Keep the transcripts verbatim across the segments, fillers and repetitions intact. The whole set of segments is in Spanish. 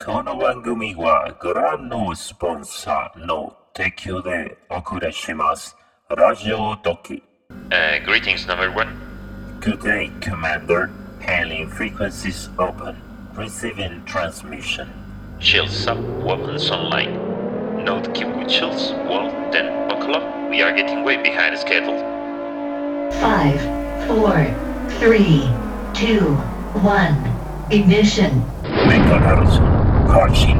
この番組はご覧のスポンサーの提供でお送りします。ラジオドキ。 Uh, greetings, number one. Good day, Commander. Hailing frequencies open. Receiving transmission. Shields up, weapons online. Note keep with shields, well, then buckle up. We are getting way behind schedule. Five, four, three, two, one. Ignition. Mega Harrison. Carson.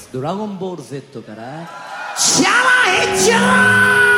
ドラゴンボール Z からシャラヘチャラ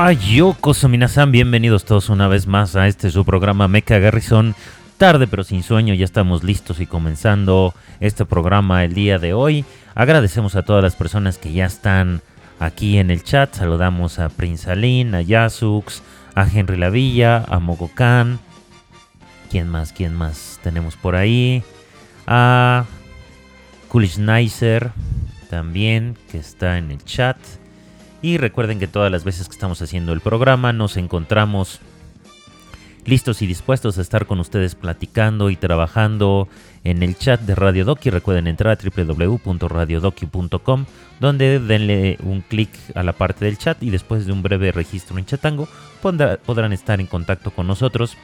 Ah, Yokoso Minasan, bienvenidos todos una vez más a este su programa Mecha Garrison. Tarde pero sin sueño, ya estamos listos y comenzando este programa el día de hoy. Agradecemos a todas las personas que ya están aquí en el chat. Saludamos a Prince Alin, a Yasux, a Henry Lavilla, a Mogokan. ¿Quién más? ¿Quién más tenemos por ahí? A Coolish Nicer también, que está en el chat. Y recuerden que todas las veces que estamos haciendo el programa nos encontramos listos y dispuestos a estar con ustedes platicando y trabajando en el chat de Radio Doki. Recuerden entrar a doble u doble u doble u punto radio doki punto com, donde denle un clic a la parte del chat y después de un breve registro en Chatango podrá, podrán estar en contacto con nosotros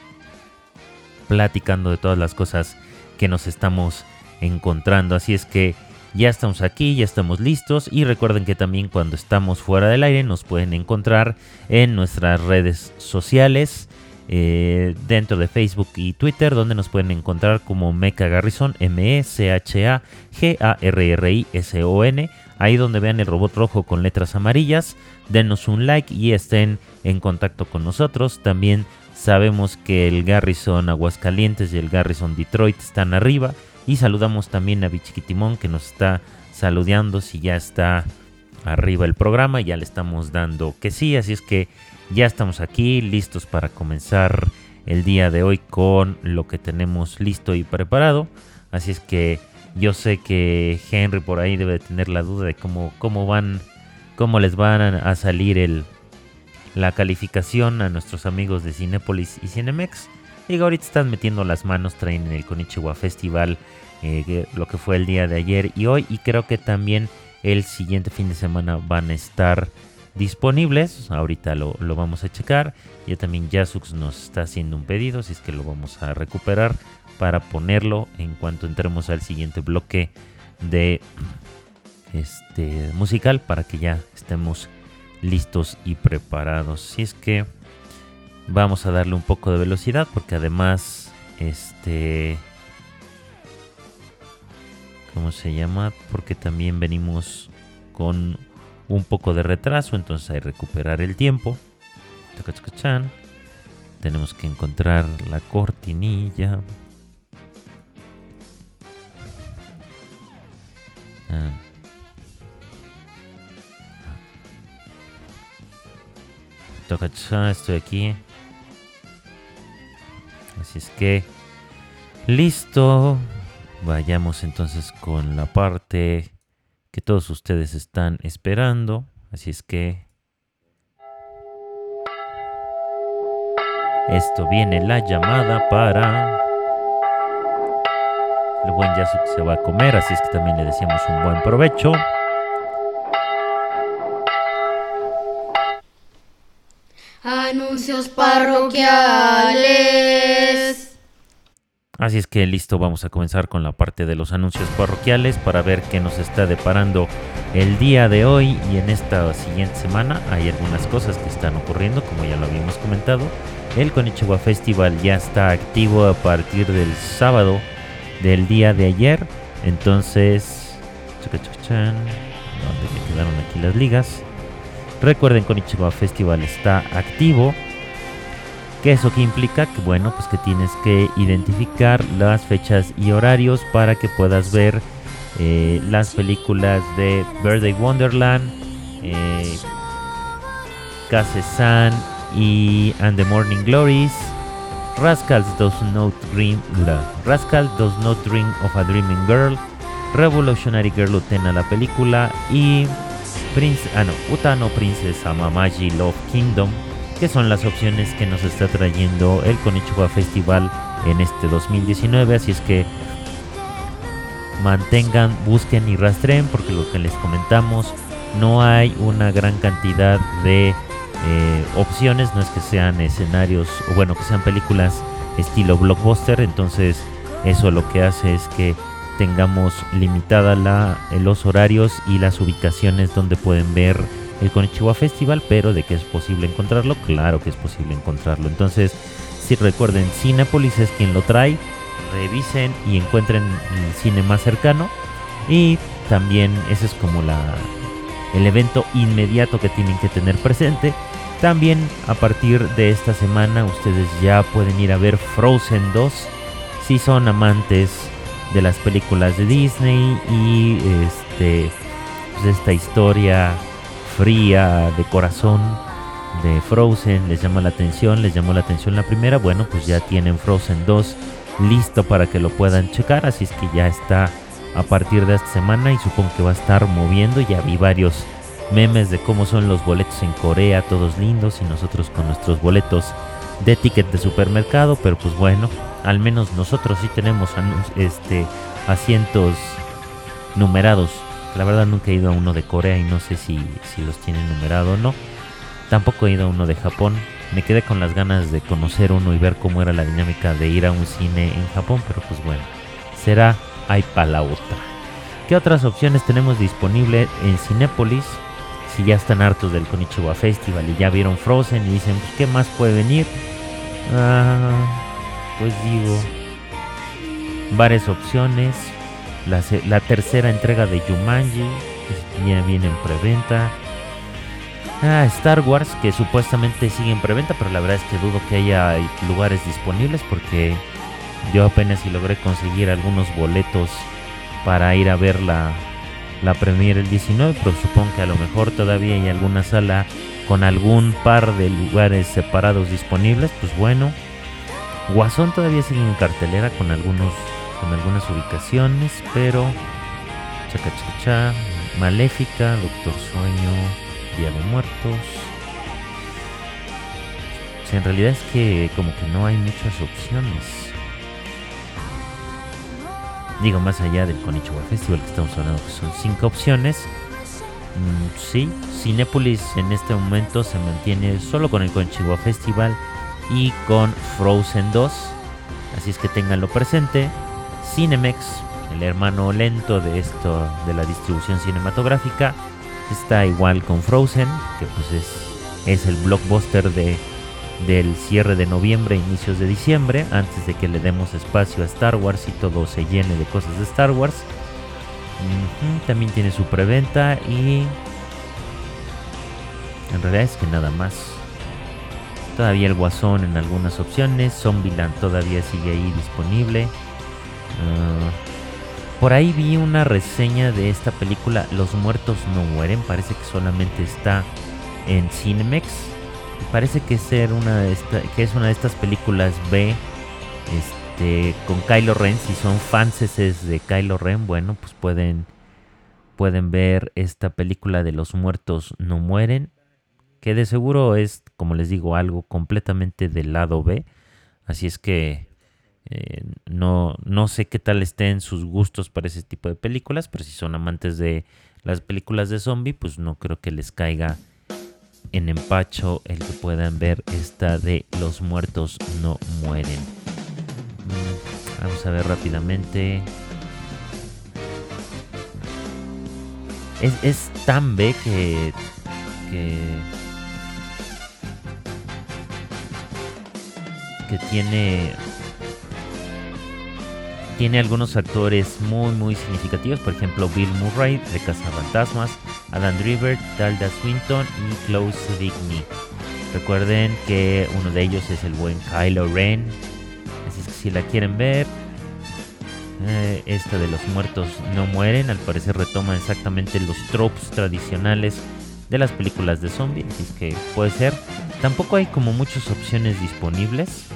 platicando de todas las cosas que nos estamos encontrando. Así es que ya estamos aquí, ya estamos listos, y recuerden que también cuando estamos fuera del aire nos pueden encontrar en nuestras redes sociales, eh, dentro de Facebook y Twitter, donde nos pueden encontrar como Mecha Garrison, M E C H A G A R R I S O N, ahí donde vean el robot rojo con letras amarillas, denos un like y estén en contacto con nosotros. También sabemos que el Garrison Aguascalientes y el Garrison Detroit están arriba. Y saludamos también a Bichiquitimón, que nos está saludando si ya está arriba el programa. Ya le estamos dando que sí, así es que ya estamos aquí listos para comenzar el día de hoy con lo que tenemos listo y preparado. Así es que yo sé que Henry por ahí debe tener la duda de cómo, cómo van, cómo les van a salir el, la calificación a nuestros amigos de Cinépolis y Cinemex. Digo, ahorita están metiendo las manos, traen en el Konichiwa Festival eh, lo que fue el día de ayer y hoy, y creo que también el siguiente fin de semana van a estar disponibles. Ahorita lo, lo vamos a checar. Ya también Yasux nos está haciendo un pedido, así es que lo vamos a recuperar para ponerlo en cuanto entremos al siguiente bloque de este musical, para que ya estemos listos y preparados. Así es que vamos a darle un poco de velocidad, porque además, este, ¿cómo se llama? Porque también venimos con un poco de retraso, entonces hay que recuperar el tiempo. Tenemos que encontrar la cortinilla. Ah. Estoy aquí. Así es que listo. Vayamos entonces con la parte que todos ustedes están esperando. Así es que esto viene la llamada para el buen Yasuo, que se va a comer. Así es que también le deseamos un buen provecho. Anuncios parroquiales. Así es que listo, vamos a comenzar con la parte de los anuncios parroquiales para ver qué nos está deparando el día de hoy y en esta siguiente semana. Hay algunas cosas que están ocurriendo, como ya lo habíamos comentado. El Konichiwa Festival ya está activo a partir del sábado del día de ayer. Entonces, ¿dónde me quedaron aquí las ligas? Recuerden, Konichiwa Festival está activo. ¿Qué eso qué implica? Que bueno, pues que tienes que identificar las fechas y horarios para que puedas ver eh, las películas de Birthday Wonderland, eh, Kase-san y And the Morning Glories, Rascals Does Not Dream, Rascal Does Not Dream of a Dreaming Girl, Revolutionary Girl Utena la película y Prince, ah no, Utano Princess Amamaji Love Kingdom, que son las opciones que nos está trayendo el Konichiwa Festival en este dos mil diecinueve. Así es que mantengan, busquen y rastreen, porque lo que les comentamos, no hay una gran cantidad de eh, opciones. No es que sean escenarios, o bueno, que sean películas estilo blockbuster. Entonces eso lo que hace es que tengamos limitada la, los horarios y las ubicaciones donde pueden ver el Konichiwa Festival, pero de que es posible encontrarlo, claro que es posible encontrarlo. Entonces, si recuerden, Cinépolis es quien lo trae. Revisen y encuentren el cine más cercano. Y también ese es como la, el evento inmediato que tienen que tener presente. También a partir de esta semana ustedes ya pueden ir a ver Frozen dos si son amantes de las películas de Disney y este pues esta historia fría de corazón de Frozen les llama la atención, les llamó la atención la primera, bueno pues ya tienen Frozen dos listo para que lo puedan checar, así es que ya está a partir de esta semana y supongo que va a estar moviendo. Ya vi varios memes de cómo son los boletos en Corea, todos lindos, y nosotros con nuestros boletos de ticket de supermercado, pero pues bueno, al menos nosotros sí tenemos este, asientos numerados. La verdad nunca he ido a uno de Corea y no sé si, si los tienen numerado o no. Tampoco he ido a uno de Japón. Me quedé con las ganas de conocer uno y ver cómo era la dinámica de ir a un cine en Japón, pero pues bueno, será ahí para la otra. ¿Qué otras opciones tenemos disponible en Cinépolis? Si ya están hartos del Konichiwa Festival y ya vieron Frozen y dicen, pues, ¿qué más puede venir? Ah, pues digo, varias opciones. La, la tercera entrega de Jumanji, que ya viene en preventa. Ah, Star Wars, que supuestamente sigue en preventa, pero la verdad es que dudo que haya lugares disponibles porque yo apenas si logré conseguir algunos boletos para ir a ver la, la premiere el diecinueve, pero supongo que a lo mejor todavía hay alguna sala con algún par de lugares separados disponibles. Pues bueno, Guasón todavía sigue en cartelera con algunos con algunas ubicaciones, pero chaca chaca cha, Maléfica, Doctor Sueño, Día de Muertos. O sea, en realidad es que como que no hay muchas opciones. Digo, más allá del Konichiwa Festival que estamos hablando, que son cinco opciones. Mm, sí, Cinépolis en este momento se mantiene solo con el Konichiwa Festival y con Frozen dos. Así es que ténganlo presente. Cinemex, el hermano lento de esto, de la distribución cinematográfica, está igual con Frozen, que pues es, es el blockbuster de, del cierre de noviembre, inicios de diciembre, antes de que le demos espacio a Star Wars y todo se llene de cosas de Star Wars. Uh-huh, también tiene su preventa y en realidad es que nada más. Todavía el Guasón en algunas opciones, Zombieland todavía sigue ahí disponible. Uh, por ahí vi una reseña de esta película Los Muertos No Mueren, parece que solamente está en Cinemex. Parece que, ser una de esta, que es una de estas películas B este, con Kylo Ren. Si son fanses de Kylo Ren, bueno, pues pueden, pueden ver esta película de Los Muertos No Mueren, que de seguro es, como les digo, algo completamente del lado B. Así es que eh, no, no sé qué tal estén sus gustos para ese tipo de películas, pero si son amantes de las películas de zombie, pues no creo que les caiga en empacho el que puedan ver esta de Los Muertos No Mueren. Vamos a ver rápidamente. Es, es tan B que, que que tiene tiene algunos actores muy muy significativos, por ejemplo Bill Murray de Cazafantasmas, Adam Driver, Tilda Swinton y Chloe Sevigny. Recuerden que uno de ellos es el buen Kylo Ren, así es que si la quieren ver, eh, esta de Los Muertos No Mueren al parecer retoma exactamente los tropes tradicionales de las películas de zombies, así es que puede ser. Tampoco hay como muchas opciones disponibles.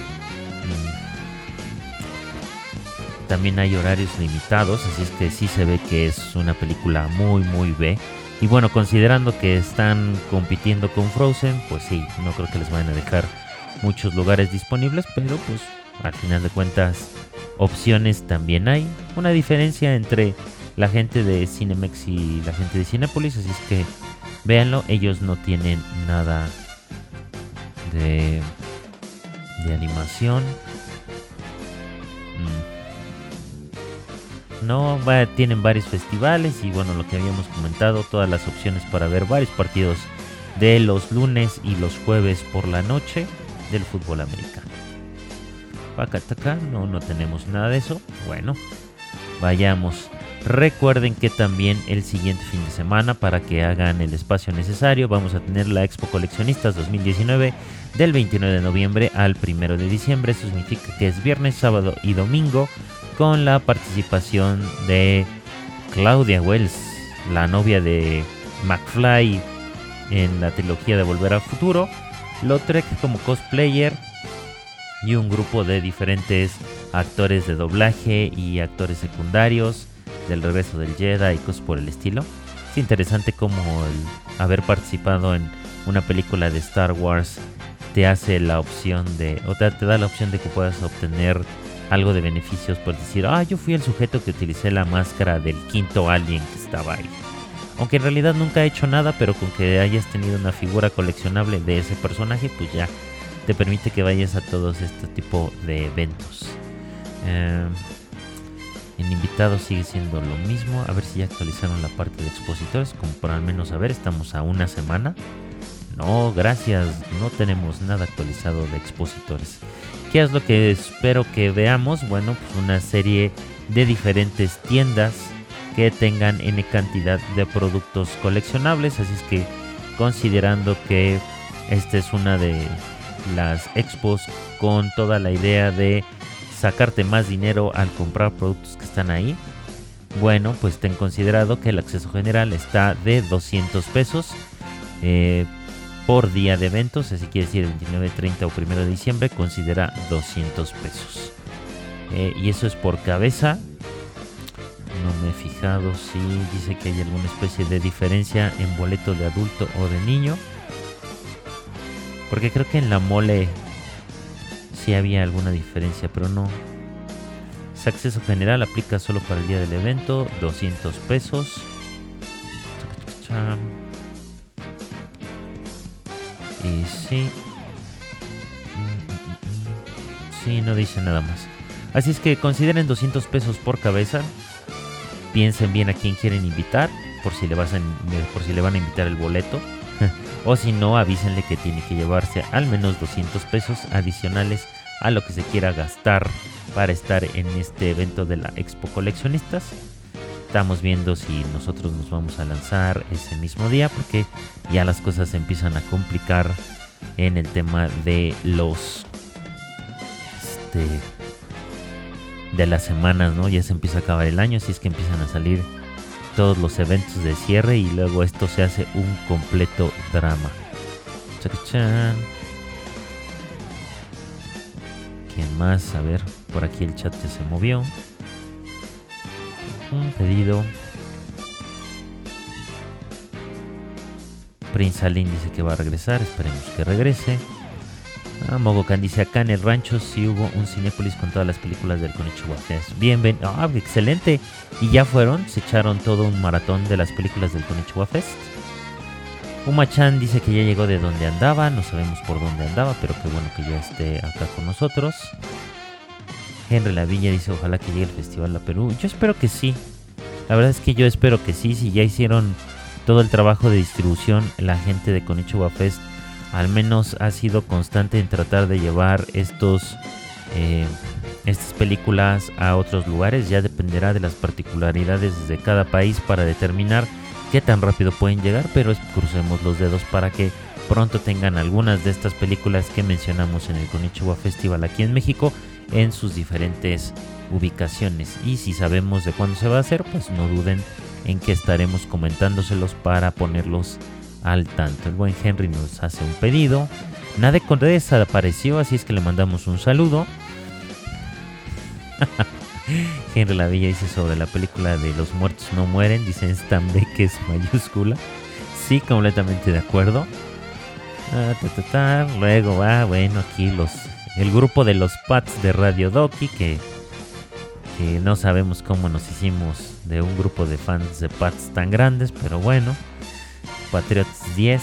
También hay horarios limitados, así es que sí se ve que es una película muy muy B. Y bueno, considerando que están compitiendo con Frozen, pues sí, no creo que les vayan a dejar muchos lugares disponibles, pero pues al final de cuentas opciones también hay. Una diferencia entre la gente de Cinemex y la gente de Cinépolis, así es que véanlo, ellos no tienen nada de, de animación. Mm. No, va, tienen varios festivales y bueno, lo que habíamos comentado, todas las opciones para ver varios partidos de los lunes y los jueves por la noche del fútbol americano. Acá, acá, no, no tenemos nada de eso. Bueno, vayamos Recuerden que también el siguiente fin de semana, para que hagan el espacio necesario, vamos a tener la Expo Coleccionistas dos mil diecinueve del veintinueve de noviembre al primero de diciembre. Eso significa que es viernes, sábado y domingo, con la participación de Claudia Wells, la novia de McFly en la trilogía de Volver al Futuro, Lautrec como cosplayer y un grupo de diferentes actores de doblaje y actores secundarios del Regreso del Jedi y cosas por el estilo. Es interesante como el haber participado en una película de Star Wars te hace la opción de, o te, te da la opción de que puedas obtener algo de beneficios por decir, ah, yo fui el sujeto que utilicé la máscara del quinto alien que estaba ahí. Aunque en realidad nunca he hecho nada, pero con que hayas tenido una figura coleccionable de ese personaje, pues ya te permite que vayas a todos este tipo de eventos. Eh, en invitados sigue siendo lo mismo. A ver si ya actualizaron la parte de expositores, como para al menos saber, estamos a una semana. No, gracias, no tenemos nada actualizado de expositores. ¿Qué es lo que espero que veamos? Bueno, pues una serie de diferentes tiendas que tengan N cantidad de productos coleccionables. Así es que, considerando que esta es una de las expos con toda la idea de sacarte más dinero al comprar productos que están ahí, bueno, pues ten considerado que el acceso general está de doscientos pesos eh, por día de eventos. Así quiere decir veintinueve, treinta o primero de diciembre, considera doscientos pesos. Eh, y eso es por cabeza. No me he fijado si dice que hay alguna especie de diferencia en boleto de adulto o de niño, porque creo que en la mole sí había alguna diferencia, pero no. Ese acceso general aplica solo para el día del evento, doscientos pesos. Y sí, sí, no dice nada más. Así es que consideren doscientos pesos por cabeza. Piensen bien a quién quieren invitar, por si le, vas a, por si le van a invitar el boleto. O si no, avísenle que tiene que llevarse al menos doscientos pesos adicionales a lo que se quiera gastar para estar en este evento de la Expo Coleccionistas. Estamos viendo si nosotros nos vamos a lanzar ese mismo día, porque ya las cosas se empiezan a complicar en el tema de los este, de las semanas, ¿no? Ya se empieza a acabar el año, así es que empiezan a salir todos los eventos de cierre y luego esto se hace un completo drama. Chacachán. ¿Quién más? A ver, por aquí el chat ya se movió. Un pedido. Prince Aline dice que va a regresar, esperemos que regrese. Ah, Mogokan dice, acá en el rancho sí hubo un Cinépolis con todas las películas del Konichiwa Fest. Bien, bien, ah, excelente. ¿Y ya fueron? ¿Se echaron todo un maratón de las películas del Konichiwa Fest? Uma-chan dice que ya llegó de donde andaba, no sabemos por dónde andaba, pero qué bueno que ya esté acá con nosotros. Henry Lavilla dice, ojalá que llegue el festival a Perú. Yo espero que sí. La verdad es que yo espero que sí. Si ya hicieron todo el trabajo de distribución, la gente de Konichiwa Fest al menos ha sido constante en tratar de llevar estos eh, estas películas a otros lugares. Ya dependerá de las particularidades de cada país para determinar qué tan rápido pueden llegar, pero crucemos los dedos para que pronto tengan algunas de estas películas que mencionamos en el Konichiwa Festival aquí en México en sus diferentes ubicaciones. Y si sabemos de cuándo se va a hacer, pues no duden en que estaremos comentándoselos para ponerlos al tanto. El buen Henry nos hace un pedido. Nade Condés apareció, así es que le mandamos un saludo. Henry Lavilla dice sobre la película de Los Muertos No Mueren, dice en Stan Beck es mayúscula. Sí, completamente de acuerdo. Ah, ta, ta, ta. Luego va, bueno, aquí los el grupo de los Pats de Radio Doki, que, que no sabemos cómo nos hicimos de un grupo de fans de Pats tan grandes, pero bueno. Patriots diez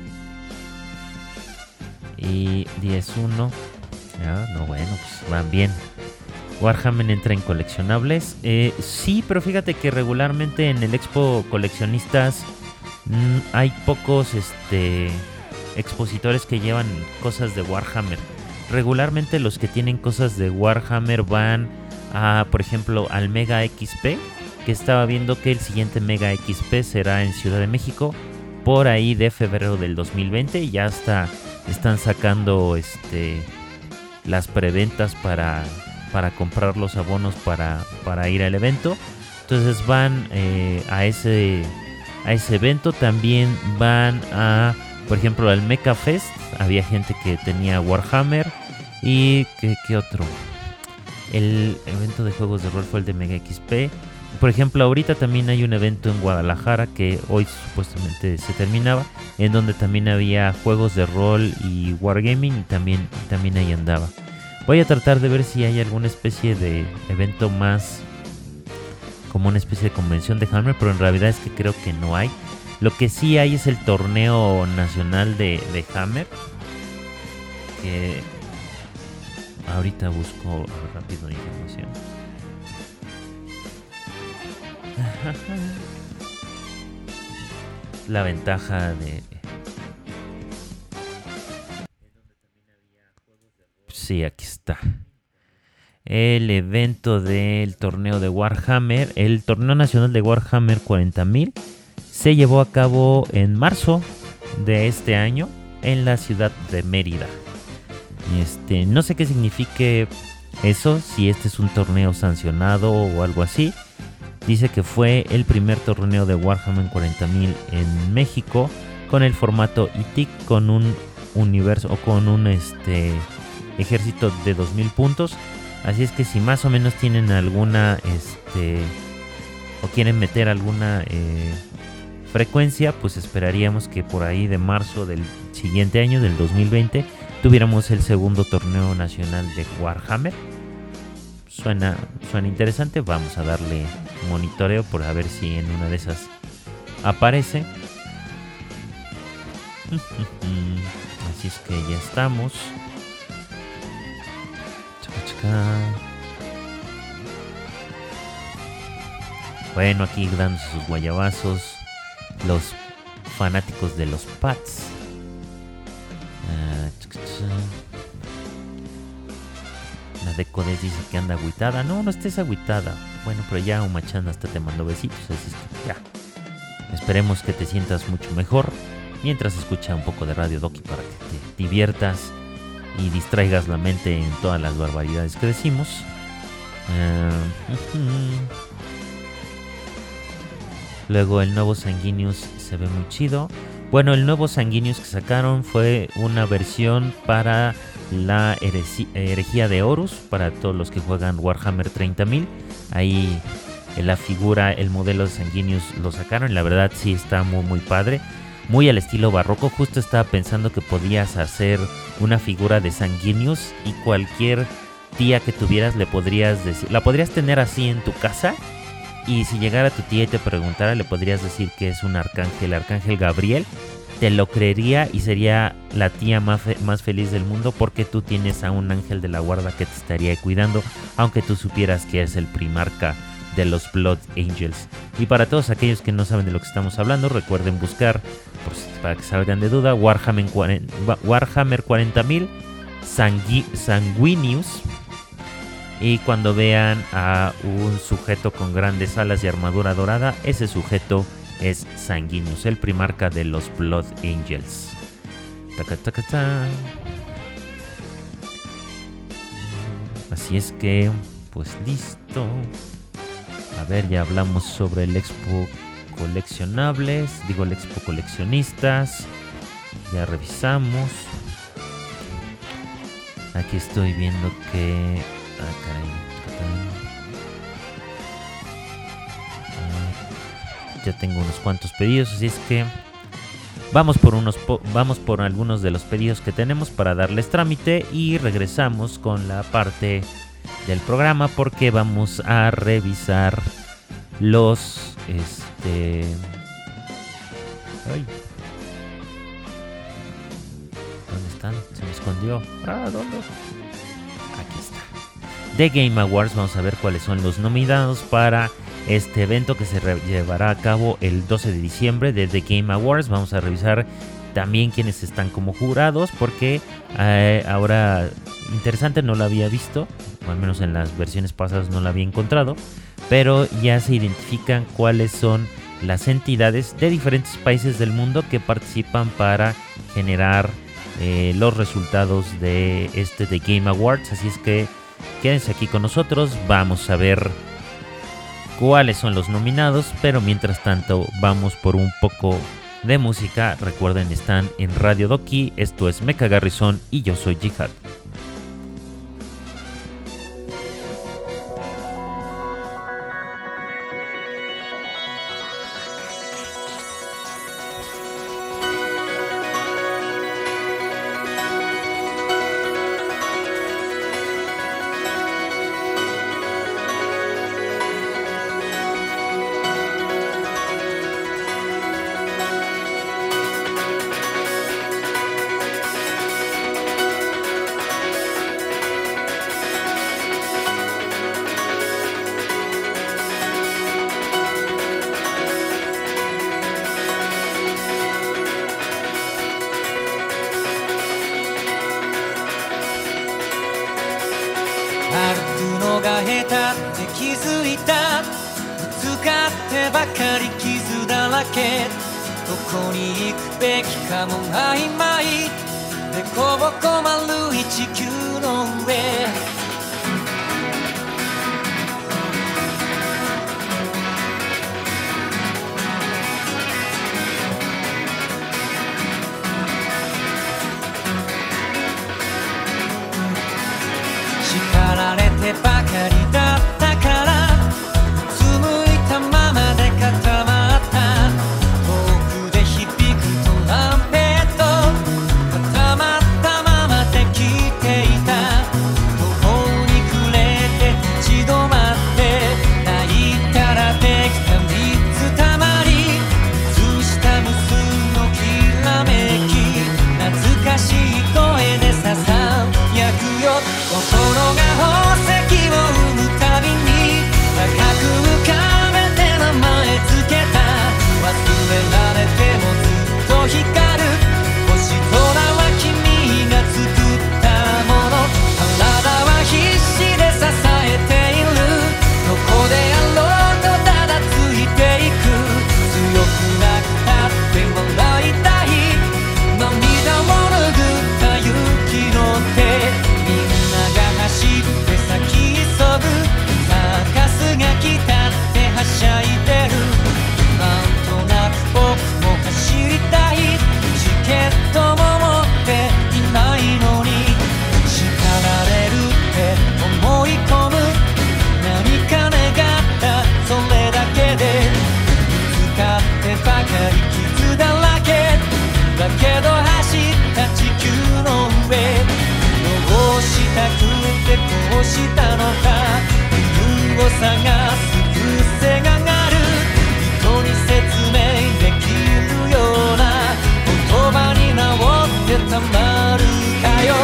y diez uno. Ah, no, bueno, pues van bien. Warhammer entra en coleccionables. Eh, sí, pero fíjate que regularmente en el Expo Coleccionistas mmm, hay pocos este, expositores que llevan cosas de Warhammer. Regularmente los que tienen cosas de Warhammer van a, por ejemplo, al Mega X P, que estaba viendo que el siguiente Mega X P será en Ciudad de México por ahí de febrero del dos mil veinte. Y ya hasta están sacando este las preventas para, para comprar los abonos para, para ir al evento. Entonces van eh, a ese a ese evento. También van a, por ejemplo, al Mecha Fest. Había gente que tenía Warhammer. Y ¿qué, qué otro? El evento de juegos de rol fue el de Mega X P. Por ejemplo, ahorita también hay un evento en Guadalajara que hoy supuestamente se terminaba, en donde también había juegos de rol y wargaming, y también, también ahí andaba. Voy a tratar de ver si hay alguna especie de evento más, como una especie de convención de Hammer, pero en realidad es que creo que no hay. Lo que sí hay es el torneo nacional de, de Hammer, que ahorita busco rápido la información. La ventaja de... Sí, aquí está. El evento del torneo de Warhammer, el torneo nacional de Warhammer cuarenta mil, se llevó a cabo en marzo de este año en la ciudad de Mérida. Este, no sé qué signifique eso, si este es un torneo sancionado o algo así. Dice que fue el primer torneo de Warhammer cuarenta mil en México con el formato I T I C, con un universo o con un este ejército de dos mil puntos. Así es que si más o menos tienen alguna este o quieren meter alguna eh, frecuencia, pues esperaríamos que por ahí de marzo del siguiente año, del dos mil veinte, tuviéramos el segundo torneo nacional de Warhammer. Suena, suena interesante. Vamos a darle monitoreo por a ver si en una de esas aparece. Así es que ya estamos. Chaca, chaca. Bueno, aquí dándose sus guayabazos los fanáticos de los Pats. Uh, chaca, chaca. La de Codes dice que anda agüitada. No, no estés agüitada. Bueno, pero ya Umachan hasta te mandó besitos. Así es que ya. Esperemos que te sientas mucho mejor mientras escucha un poco de Radio Doki para que te diviertas y distraigas la mente en todas las barbaridades que decimos. Uh, uh-huh. Luego el nuevo Sanguinius se ve muy chido. Bueno, el nuevo Sanguinius que sacaron fue una versión para la heresi- herejía de Horus, para todos los que juegan Warhammer treinta mil. Ahí la figura, el modelo de Sanguinius lo sacaron. La verdad sí está muy muy padre, muy al estilo barroco. Justo estaba pensando que podías hacer una figura de Sanguinius y cualquier tía que tuvieras le podrías decir, la podrías tener así en tu casa, y si llegara tu tía y te preguntara, le podrías decir que es un arcángel, arcángel Gabriel. Te lo creería y sería la tía más, fe- más feliz del mundo, porque tú tienes a un ángel de la guarda que te estaría cuidando, aunque tú supieras que es el primarca de los Blood Angels. Y para todos aquellos que no saben de lo que estamos hablando, recuerden buscar, pues, para que salgan de duda, Warhammer, cuarenta, Warhammer cuarenta mil Sangui, Sanguinius. Y cuando vean a un sujeto con grandes alas y armadura dorada, ese sujeto es Sanguinius, el primarca de los Blood Angels. Taca, taca, taca. Así es que, pues listo. A ver, ya hablamos sobre el Expo Coleccionables, digo el Expo Coleccionistas. Ya revisamos. Aquí estoy viendo que... Ah, caray. Ya tengo unos cuantos pedidos, así es que vamos por unos po- vamos por algunos de los pedidos que tenemos para darles trámite, y regresamos con la parte del programa porque vamos a revisar los este ay, ¿dónde están? Se me escondió. Ah, ¿dónde? Aquí está. The Game Awards. Vamos a ver cuáles son los nominados para este evento que se re- llevará a cabo el doce de diciembre de The Game Awards. Vamos a revisar también quiénes están como jurados, porque eh, ahora, interesante, no lo había visto, o al menos en las versiones pasadas no lo había encontrado. pero ya se identifican cuáles son las entidades de diferentes países del mundo que participan para generar eh, los resultados de este The Game Awards. Así es que quédense aquí con nosotros, vamos a ver cuáles son los nominados, pero mientras tanto vamos por un poco de música. Recuerden, están en Radio Doki, esto es Mecha Garrison y yo soy Jihad. 歩くのが下手って気づいた、ぶつかってばかり傷だらけ、どこに行くべきかも曖昧でこぼこ丸い地球の上、叱られてばかりだったから、うつむいたままで固まった、遠くで響くトランペット、固まったままで聞いていた、途方に暮れて立ち止まって、泣いたらできたみっつたまり、映した無数のきらめき、懐かしい声でささやくよ、心が宝石を生むたびに高く浮かべて名前つけた、忘れられてもずっと光る星空は君が作ったもの、体は必死で支えている、どこであろうとただついていく、強くなったって笑いたい、涙を拭った雪の手、走って先急ぐサーカスが来たってはしゃいでる、なんとなく僕も走りたい、チケットも持っていないのに、叱られるって思い込む、何か願ったそれだけで、ぶつかってばかり傷だらけだけど走った地球の上、どうしたくてこうしたのか、理由を探す癖がある、人に説明できるような言葉に直ってたまるかよ、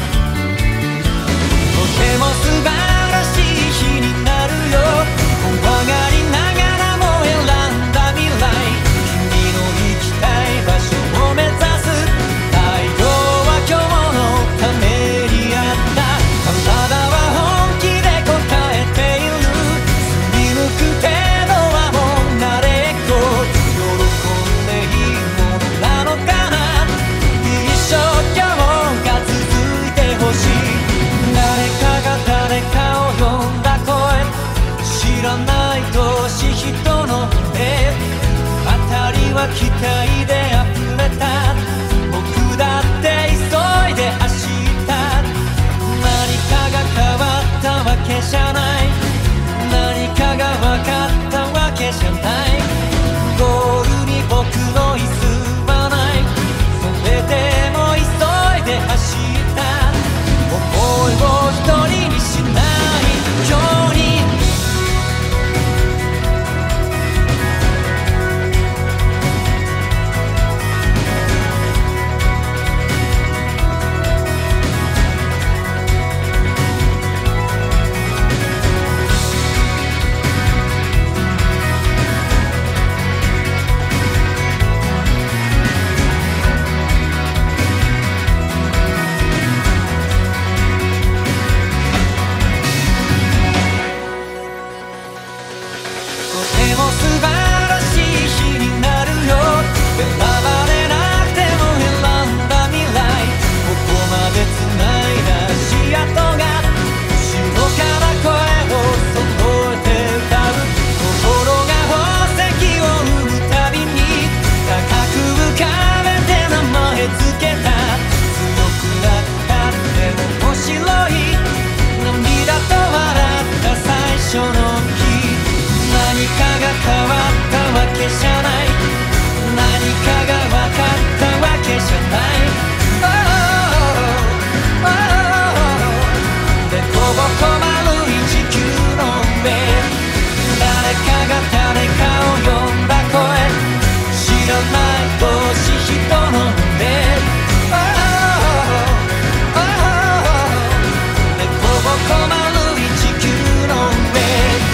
とても素晴らしい日になるよ、怖がりながらも選んだ未来、君の行きたい場所を目指す、太陽は今日のためにあった、体は本気で答えている、振り向く程度はもう慣れっこ、喜んでいいものなのかな、一生今日が続いてほしい、誰かが誰かを呼んだ声、知らない年人の目、辺りは期待で溢れた、僕だって急いで走った、何かが変わったわけじゃない、何かが分かったわけじゃない、ゴールに僕の椅子はない、それでも急いで走った、思いを一人にしないように、 初の日何かが変わったわけじゃない何かが分かったわけじゃない Oh, oh, oh でこぼこ丸い地球の上誰かが誰かを呼んだ声知らない帽子人の目 Oh, oh, oh でこぼこ丸い地球の上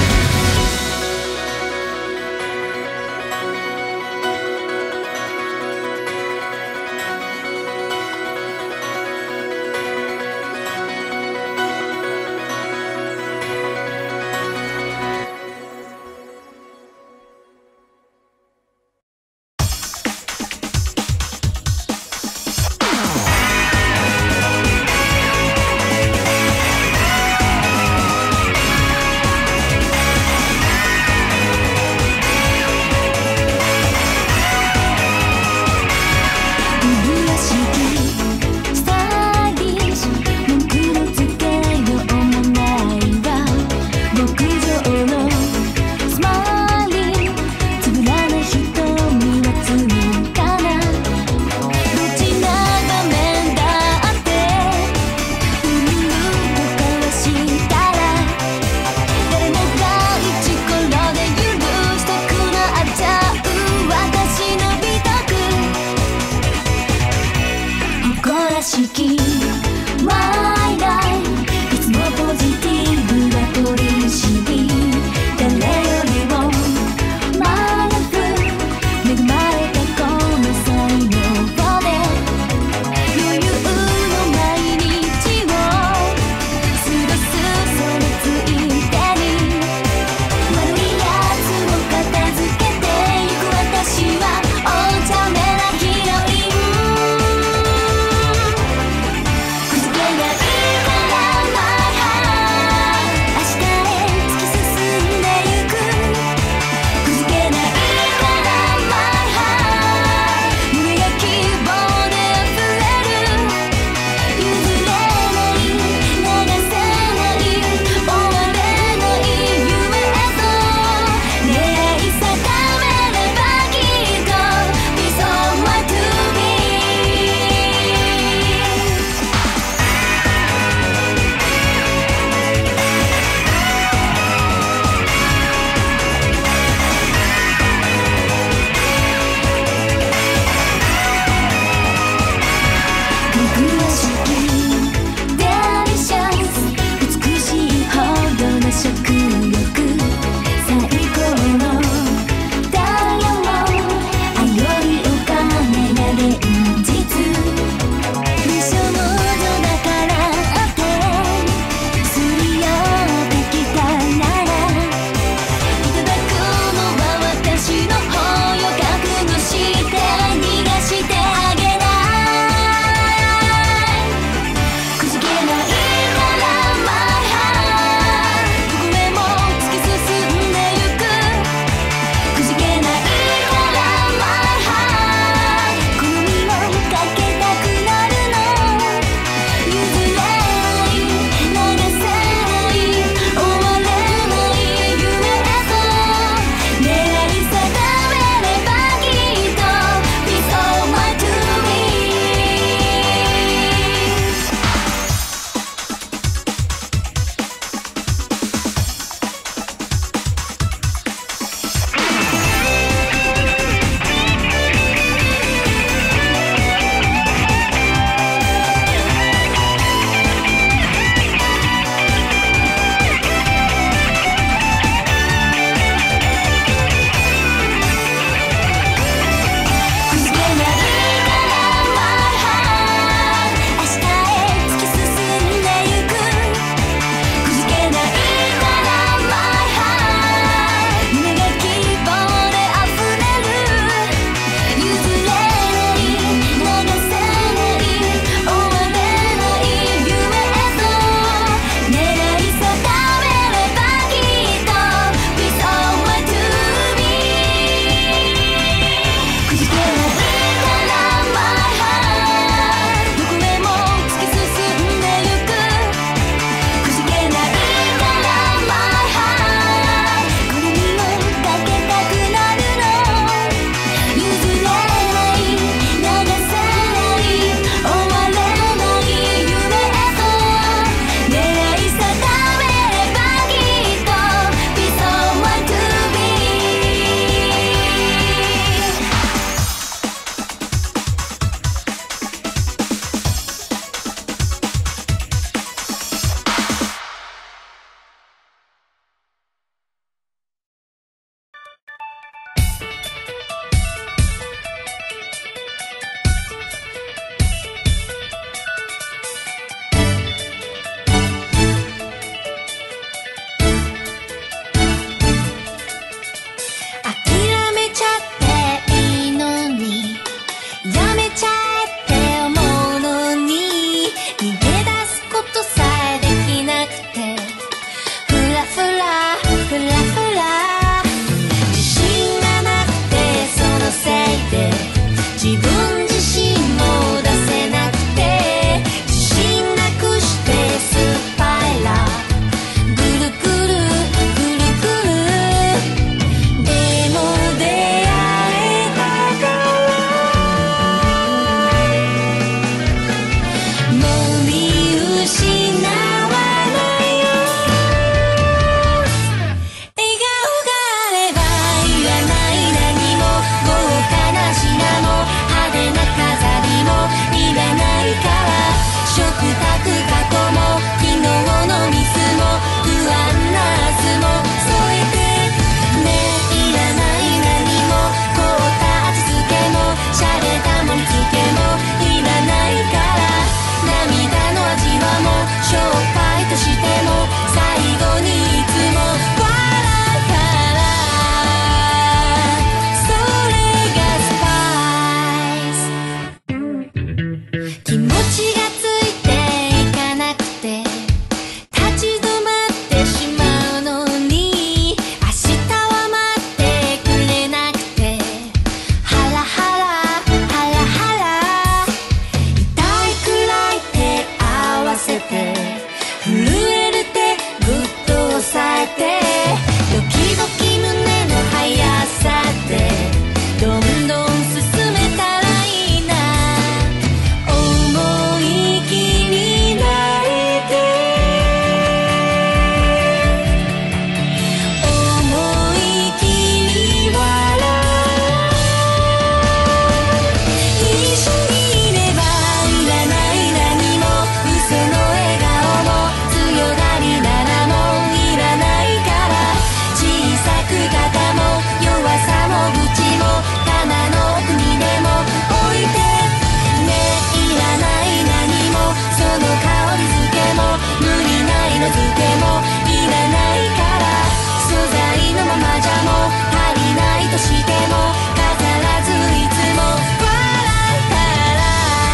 の付けもいらないから素材のままじゃもう足りないとしても飾らずいつも笑ったら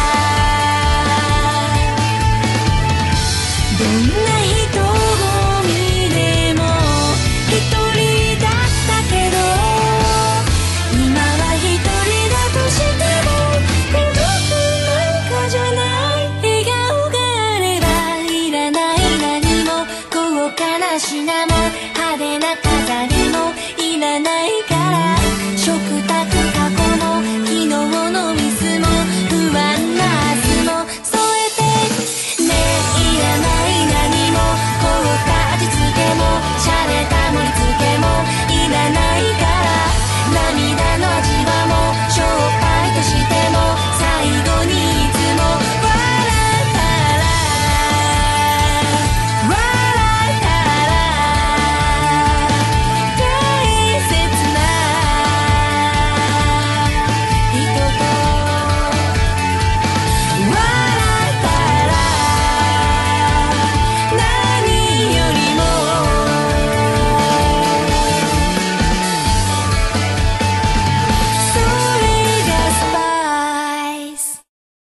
どんな人混みでも一人だったけど今は一人だとしても孤独なんかじゃない笑顔があればいらない何も高価な品も派手な飾りもいらないから食卓過去も昨日のミスも不安な明日も添えてねいらない何も凍った味付けも洒落た盛り付けもいらないから涙の味はもうしょっぱいとしても最後にいつも笑ったら笑ったら大切な人と笑ったら何よりもそれがスパイス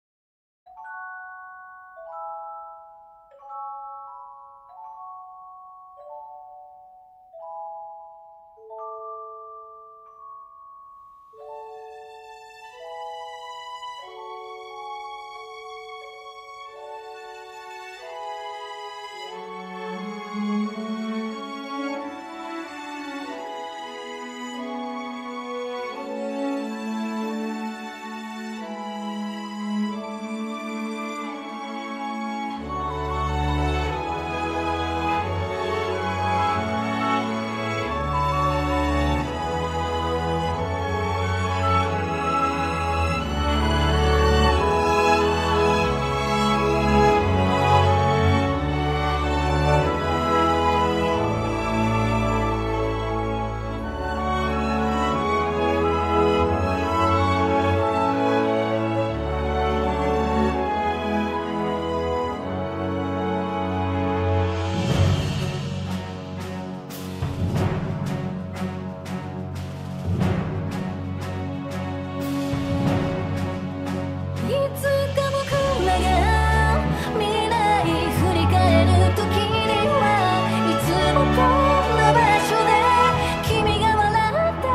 いつか僕らが未来振り返る時にはいつもこんな場所で君が笑って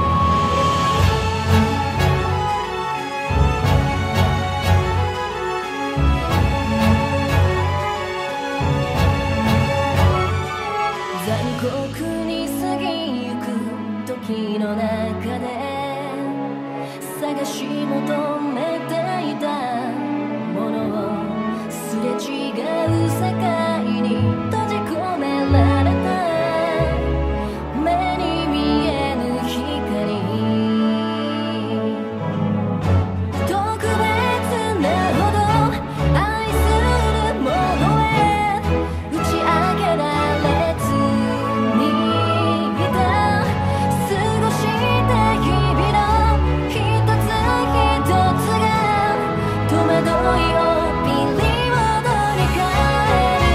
残酷に過ぎゆく時の中で探し求めていたものをすれ違う世界に閉じ込められた目に見えぬ光特別なほど愛するものへ打ち明けられずにいた過ごした日々の一つ一つが戸惑いをピリオドに変える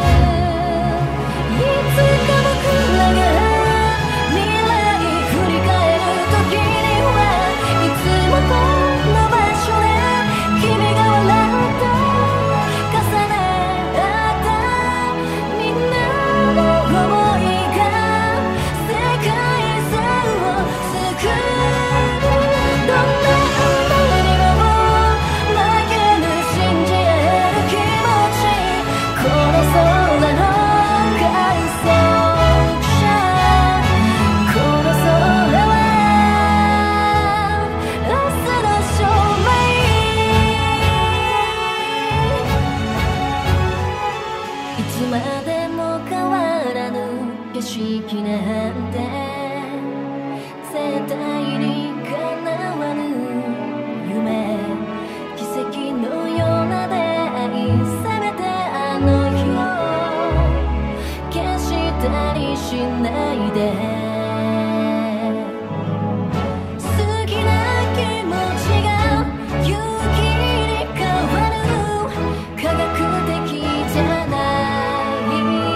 いつか僕らが未来振り返る時にはいつもこの場所で君が笑った重ね合ったみんなの想いが世界線を救うどんな雨にも負けぬ信じ合える気持ちこの空の観測者この空は明日の証明いつまでも変わらぬ景色なんて絶対に叶わぬ夢奇跡のような出会いせめてあの日を消したりしないで好きな気持ちが勇気に変わる科学的じゃない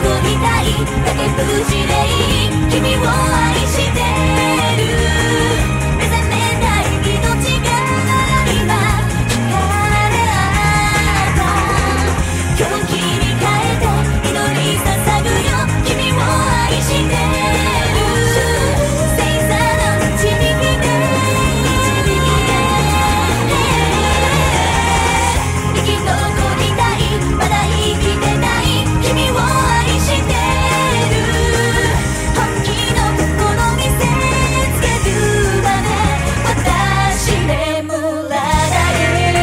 こみたい崖っぷちでいい君を愛してる目覚めたい命が今惹かれ合った今日切り替えて祈り捧ぐよ君を愛してる星座の導きで導きで生き残りたいまだ生きてない君を愛してる本気の心見せつけるまで私眠らない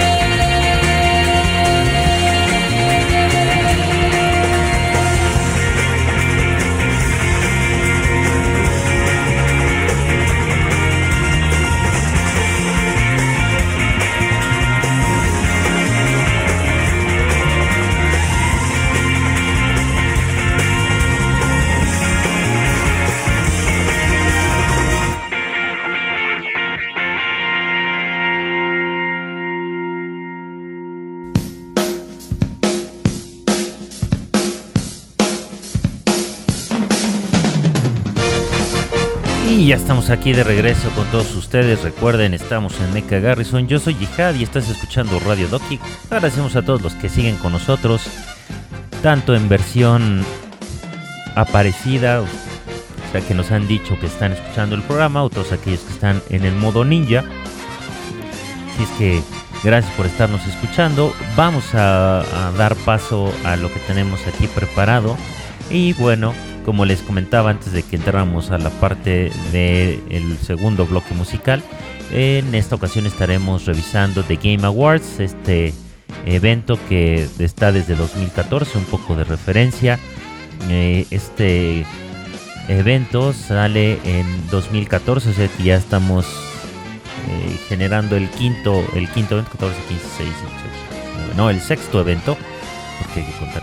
Y ya estamos aquí de regreso con todos ustedes. Recuerden, estamos en Mecha Garrison. Yo soy Jihad y estás escuchando Radio Doki. Agradecemos a todos los que siguen con nosotros, tanto en versión aparecida, o sea que nos han dicho que están escuchando el programa, otros aquellos que están en el modo ninja. Así es que gracias por estarnos escuchando. Vamos a, a dar paso a lo que tenemos aquí preparado. Y bueno, como les comentaba antes de que entráramos a la parte del segundo bloque musical, en esta ocasión estaremos revisando The Game Awards, este evento que está desde dos mil catorce, un poco de referencia. Eh, este evento sale en dos mil catorce, o sea que ya estamos eh, generando el quinto, el quinto evento, catorce, quince, dieciséis, dieciocho, no, el sexto evento, porque hay que contar.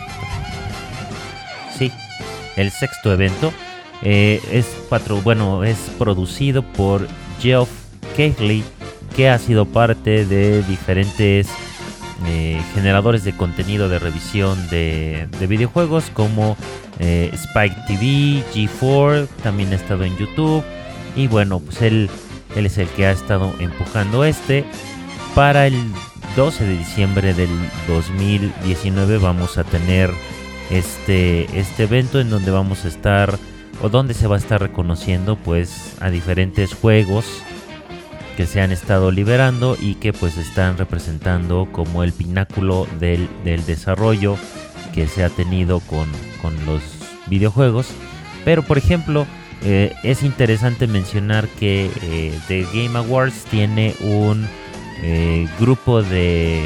Sí. El sexto evento eh, es, patro, bueno, es producido por Geoff Keighley, que ha sido parte de diferentes eh, generadores de contenido de revisión de, de videojuegos como eh, Spike T V, G cuatro, también ha estado en YouTube. Y bueno, pues él, él es el que ha estado empujando este. Para el doce de diciembre del dos mil diecinueve vamos a tener Este, este evento en donde vamos a estar, o donde se va a estar reconociendo pues a diferentes juegos que se han estado liberando y que pues están representando como el pináculo del, del desarrollo que se ha tenido con, con los videojuegos. Pero por ejemplo, eh, es interesante mencionar que eh, The Game Awards tiene un eh, grupo de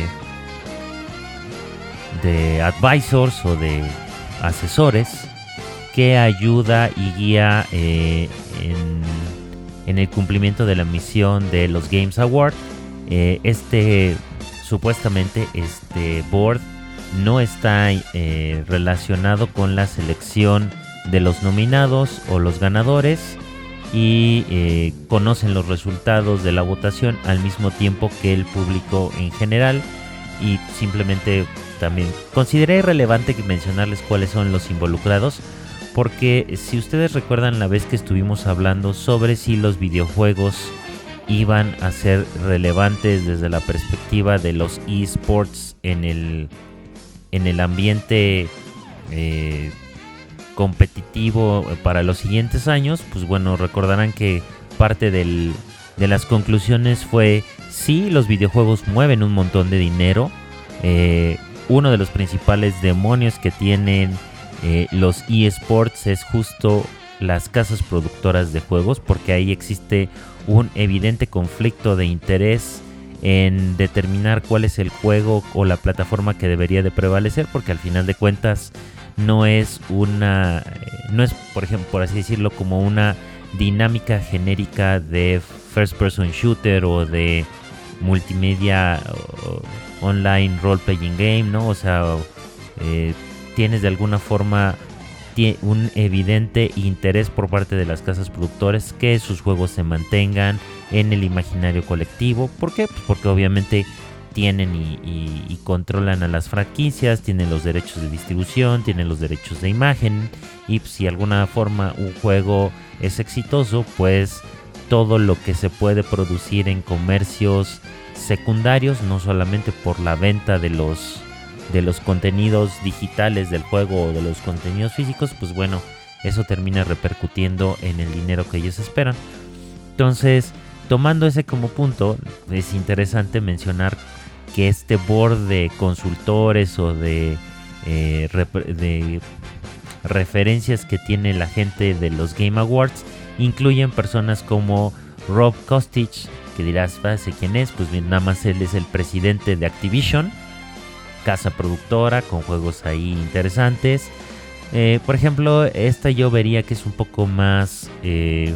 de advisors o de asesores que ayuda y guía eh, en, en el cumplimiento de la misión de los Games Awards. Eh, este supuestamente este board no está eh, relacionado con la selección de los nominados o los ganadores y eh, conocen los resultados de la votación al mismo tiempo que el público en general, y simplemente también consideré relevante que mencionarles cuáles son los involucrados, porque si ustedes recuerdan la vez que estuvimos hablando sobre si los videojuegos iban a ser relevantes desde la perspectiva de los eSports en el, en el ambiente eh, competitivo para los siguientes años, pues bueno, recordarán que parte del, de las conclusiones fue sí, los videojuegos mueven un montón de dinero. Eh, uno de los principales demonios que tienen eh, los eSports es justo las casas productoras de juegos, porque ahí existe un evidente conflicto de interés en determinar cuál es el juego o la plataforma que debería de prevalecer, porque al final de cuentas no es una, no es, por ejemplo, por así decirlo, como una dinámica genérica de first person shooter o de multimedia o, online role playing game, ¿no? O sea, eh, tienes de alguna forma un evidente interés por parte de las casas productoras que sus juegos se mantengan en el imaginario colectivo. ¿Por qué? Pues porque obviamente tienen y, y, y controlan a las franquicias, tienen los derechos de distribución, tienen los derechos de imagen, y si de alguna forma un juego es exitoso, pues todo lo que se puede producir en comercios secundarios, no solamente por la venta de los, de los contenidos digitales del juego o de los contenidos físicos, pues bueno, eso termina repercutiendo en el dinero que ellos esperan. Entonces, tomando ese como punto, es interesante mencionar que este board de consultores o de, eh, rep- de referencias que tiene la gente de los Game Awards incluyen personas como Rob Kostich, que dirás, ah, sé quién es, pues bien, nada más él es el presidente de Activision, casa productora con juegos ahí interesantes. Eh, por ejemplo, esta yo vería que es un poco más eh,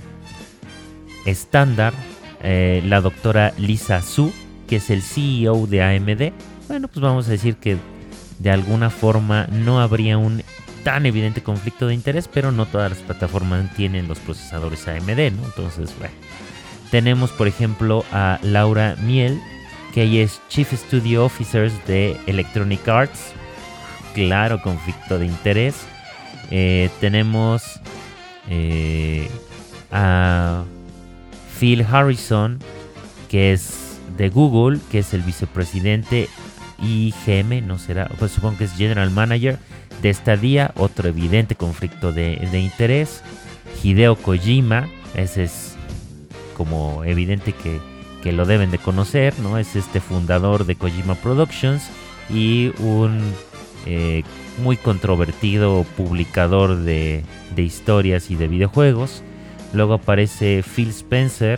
estándar. Eh, la doctora Lisa Su, que es el C E O de A M D. Bueno, pues vamos a decir que de alguna forma no habría un tan evidente conflicto de interés, pero no todas las plataformas tienen los procesadores A M D, ¿no? Entonces, bueno. Tenemos, por ejemplo, a Laura Miel, que ella es Chief Studio Officer de Electronic Arts. Claro, conflicto de interés. Eh, tenemos eh, a Phil Harrison, que es de Google, que es el vicepresidente I G M, no será, pues supongo que es General Manager de Stadia, otro evidente conflicto de, de interés. Hideo Kojima, ese es como evidente que, que lo deben de conocer, ¿no? Es este fundador de Kojima Productions y un eh, muy controvertido publicador de, de historias y de videojuegos. Luego aparece Phil Spencer,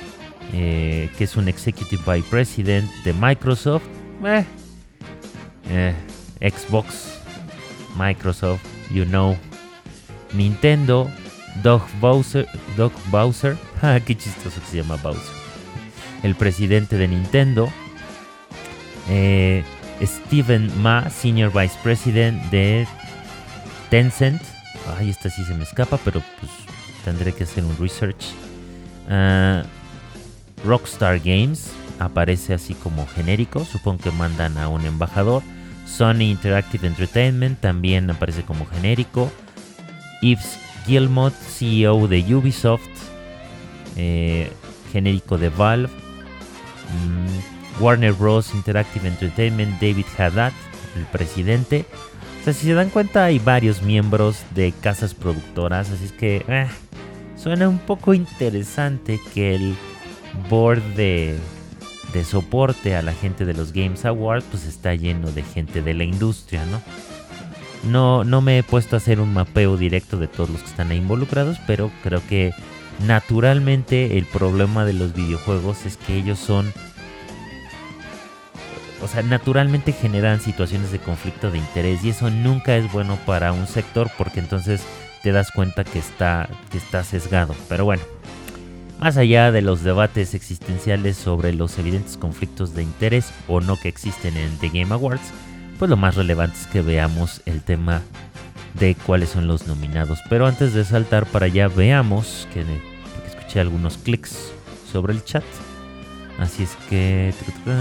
eh, que es un Executive Vice President de Microsoft. Eh, eh, Xbox, Microsoft, you know. Nintendo, Doug Bowser, Doug Bowser, ah, qué chistoso que se llama Bowser, el presidente de Nintendo. eh, Steven Ma, Senior Vice President de Tencent. Ay, esta sí se me escapa, pero pues tendré que hacer un research. uh, Rockstar Games aparece así como genérico, supongo que mandan a un embajador. Sony Interactive Entertainment también aparece como genérico. Yves Guillemot, C E O de Ubisoft, eh, genérico de Valve. mm, Warner Bros. Interactive Entertainment, David Haddad, el presidente. O sea, si se dan cuenta, hay varios miembros de casas productoras, así es que eh, suena un poco interesante que el board de, de soporte a la gente de los Games Awards pues está lleno de gente de la industria, ¿no? No, no me he puesto a hacer un mapeo directo de todos los que están ahí involucrados, pero creo que naturalmente el problema de los videojuegos es que ellos son, o sea, naturalmente generan situaciones de conflicto de interés y eso nunca es bueno para un sector porque entonces te das cuenta que está, que está sesgado. Pero bueno, más allá de los debates existenciales sobre los evidentes conflictos de interés o no que existen en The Game Awards, pues lo más relevante es que veamos el tema de cuáles son los nominados. Pero antes de saltar para allá, veamos que, que escuché algunos clics sobre el chat. Así es que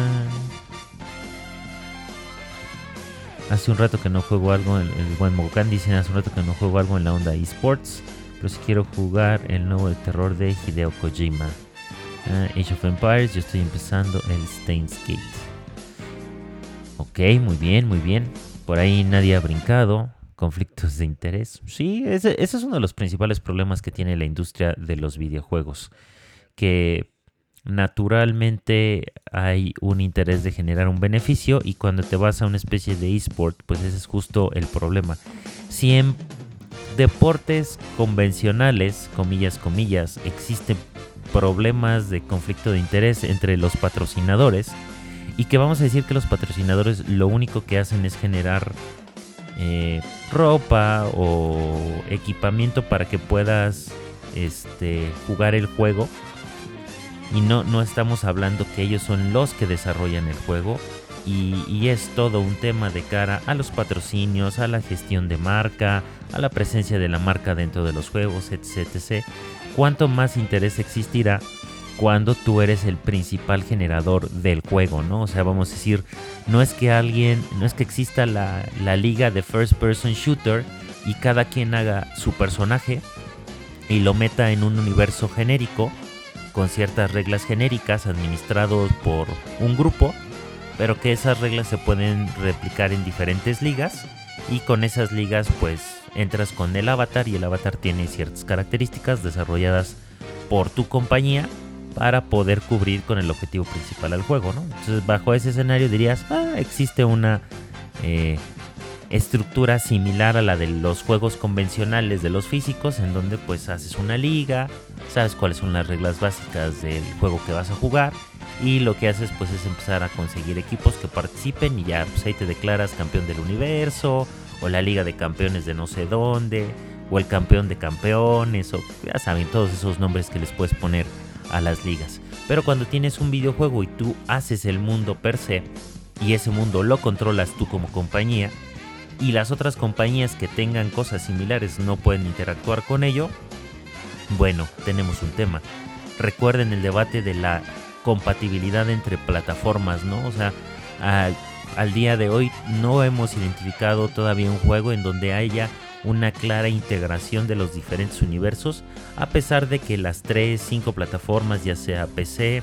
hace un rato que no juego algo, el, el buen Mogokan dice, hace un rato que no juego algo en la onda eSports, pero si quiero jugar el nuevo de terror de Hideo Kojima. uh, Age of Empires, yo estoy empezando el Steins Gate. Ok, muy bien, muy bien. Por ahí nadie ha brincado. Conflictos de interés. Sí, ese, ese es uno de los principales problemas que tiene la industria de los videojuegos. Que naturalmente hay un interés de generar un beneficio y cuando te vas a una especie de eSport, pues ese es justo el problema. Si en deportes convencionales, comillas, comillas, existen problemas de conflicto de interés entre los patrocinadores, y que vamos a decir que los patrocinadores lo único que hacen es generar eh, ropa o equipamiento para que puedas este, jugar el juego. Y no, no estamos hablando que ellos son los que desarrollan el juego. Y, y es todo un tema de cara a los patrocinios, a la gestión de marca, a la presencia de la marca dentro de los juegos, etcétera, etcétera. Cuanto más interés existirá, cuando tú eres el principal generador del juego, ¿no? O sea, vamos a decir, no es que alguien, no es que exista la, la liga de First Person Shooter y cada quien haga su personaje y lo meta en un universo genérico con ciertas reglas genéricas administrados por un grupo, pero que esas reglas se pueden replicar en diferentes ligas y con esas ligas pues entras con el avatar y el avatar tiene ciertas características desarrolladas por tu compañía para poder cubrir con el objetivo principal al juego, ¿no? Entonces bajo ese escenario dirías, ah, existe una eh, estructura similar a la de los juegos convencionales de los físicos, en donde pues haces una liga, sabes cuáles son las reglas básicas del juego que vas a jugar y lo que haces pues es empezar a conseguir equipos que participen y ya pues ahí te declaras campeón del universo o la liga de campeones de no sé dónde o el campeón de campeones o ya saben todos esos nombres que les puedes poner a las ligas. Pero cuando tienes un videojuego y tú haces el mundo per se y ese mundo lo controlas tú como compañía y las otras compañías que tengan cosas similares no pueden interactuar con ello, bueno, tenemos un tema. Recuerden el debate de la compatibilidad entre plataformas, ¿no? O sea, al, al día de hoy no hemos identificado todavía un juego en donde haya una clara integración de los diferentes universos, a pesar de que las tres, cinco plataformas, ya sea P C,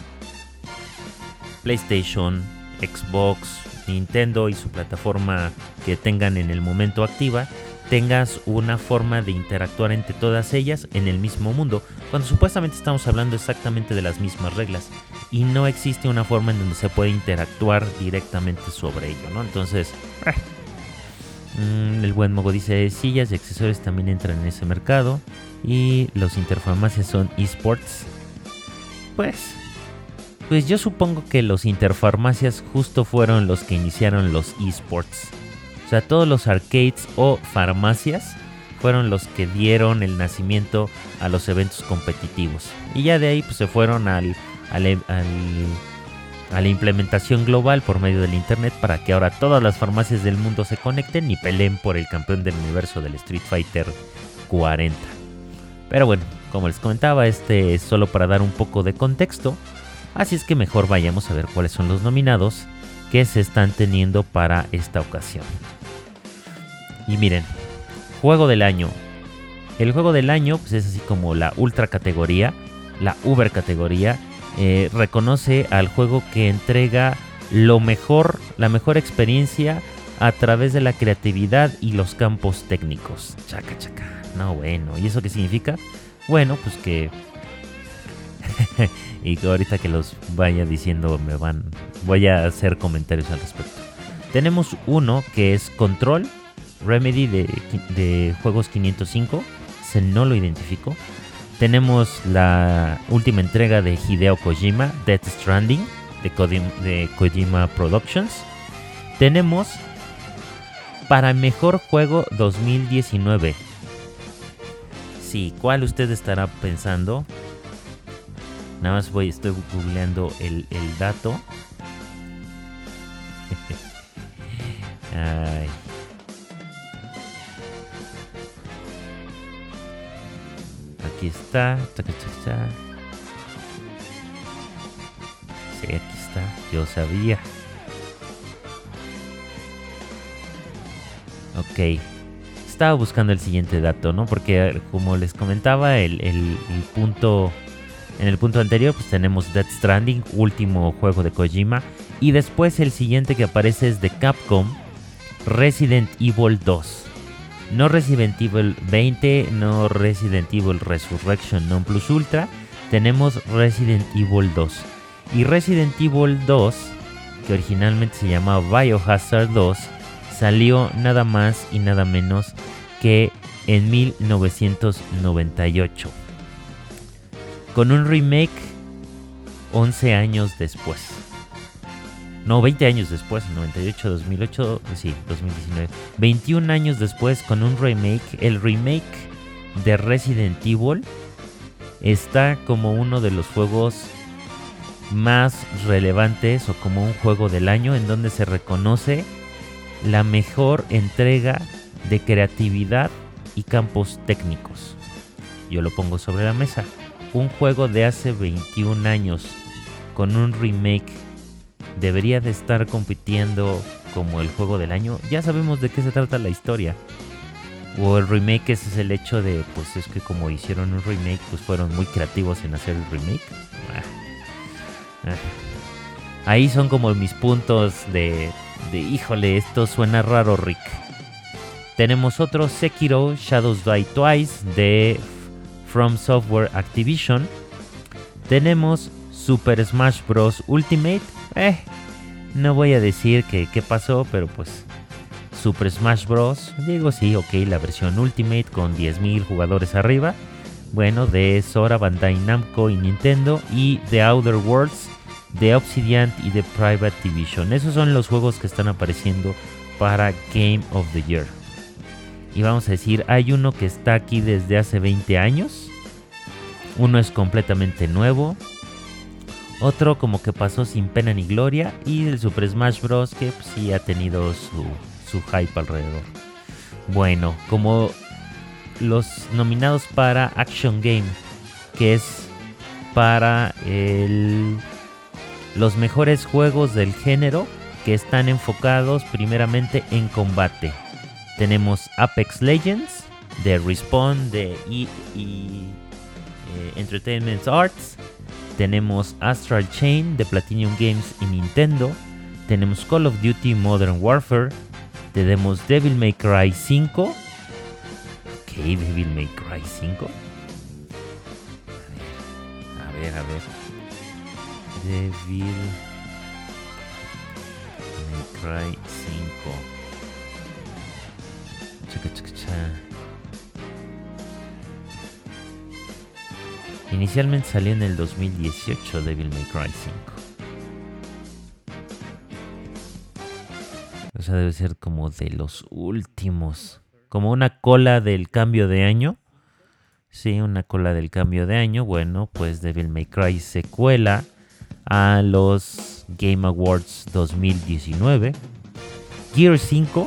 PlayStation, Xbox, Nintendo y su plataforma que tengan en el momento activa, tengas una forma de interactuar entre todas ellas en el mismo mundo, cuando supuestamente estamos hablando exactamente de las mismas reglas y no existe una forma en donde se puede interactuar directamente sobre ello, ¿no? Entonces, eh. el buen Mogo dice, sillas y accesorios también entran en ese mercado y los interfarmacias son esports. Pues, pues yo supongo que los interfarmacias justo fueron los que iniciaron los esports. O sea, todos los arcades o farmacias fueron los que dieron el nacimiento a los eventos competitivos. Y ya de ahí pues se fueron al, al, al, a la implementación global por medio del internet para que ahora todas las farmacias del mundo se conecten y peleen por el campeón del universo del Street Fighter cuarenta. Pero bueno, como les comentaba, este es solo para dar un poco de contexto. Así es que mejor vayamos a ver cuáles son los nominados que se están teniendo para esta ocasión. Y miren, juego del año. El juego del año pues es así como la ultra categoría, la uber categoría. Eh, reconoce al juego que entrega lo mejor, la mejor experiencia a través de la creatividad y los campos técnicos. Chaca, chaca. No, bueno. ¿Y eso qué significa? Bueno, pues que... y que ahorita que los vaya diciendo me van... voy a hacer comentarios al respecto. Tenemos uno que es Control, Remedy de, de Juegos quinientos cinco. Se no lo identifico. Tenemos la última entrega de Hideo Kojima, Death Stranding, de, Kojima, de Kojima Productions. Tenemos para Mejor Juego dos mil diecinueve. Sí, ¿cuál usted estará pensando? Nada más voy, estoy googleando el, el dato. Ay. Aquí está. Sí, aquí está. Yo sabía. Ok. Estaba buscando el siguiente dato, ¿no? Porque como les comentaba, el, el, el punto... En el punto anterior pues tenemos Death Stranding, último juego de Kojima. Y después el siguiente que aparece es de Capcom, Resident Evil dos. No Resident Evil veinte, no Resident Evil Resurrection Non Plus Ultra. Tenemos Resident Evil dos. Y Resident Evil dos, que originalmente se llamaba Biohazard dos, salió nada más y nada menos que en mil novecientos noventa y ocho. Con un remake once años después. No, veinte años después, noventa y ocho, dos mil ocho, sí, dos mil diecinueve. veintiún años después con un remake. El remake de Resident Evil está como uno de los juegos más relevantes o como un juego del año en donde se reconoce la mejor entrega de creatividad y campos técnicos. Yo lo pongo sobre la mesa. un juego de hace veintiún años con un remake debería de estar compitiendo como el juego del año. Ya sabemos de qué se trata la historia. O el remake, ese es el hecho de, pues es que como hicieron un remake, pues fueron muy creativos en hacer el remake. Ah, ah. Ahí son como mis puntos de, de, híjole, esto suena raro, Rick. Tenemos otro Sekiro Shadows Die Twice de From Software Activision. Tenemos Super Smash Bros. Ultimate. Eh, no voy a decir que qué pasó, pero pues Super Smash Bros. Digo sí, ok, la versión Ultimate con diez mil jugadores arriba. Bueno, de Sora, Bandai Namco y Nintendo. Y The Outer Worlds de Obsidian y de Private Division. Esos son los juegos que están apareciendo para Game of the Year. Y vamos a decir, hay uno que está aquí desde hace veinte años. Uno es completamente nuevo. Otro como que pasó sin pena ni gloria. Y el Super Smash Bros. Que pues, sí ha tenido su, su hype alrededor. Bueno, como los nominados para Action Game, que es para el, los mejores juegos del género que están enfocados primeramente en combate. Tenemos Apex Legends de Respawn de E A eh, Entertainment Arts. Tenemos Astral Chain de Platinum Games y Nintendo. Tenemos Call of Duty Modern Warfare. Tenemos Devil May Cry cinco. Ok, Devil May Cry cinco. A ver, a ver, a ver. Devil May Cry cinco. Chaca, chaca, chaca. Inicialmente salió en el dos mil dieciocho Devil May Cry cinco. O sea, debe ser como de los últimos. Como una cola del cambio de año. Sí, una cola del cambio de año. Bueno, pues Devil May Cry se cuela a los Game Awards dos mil diecinueve. Gear cinco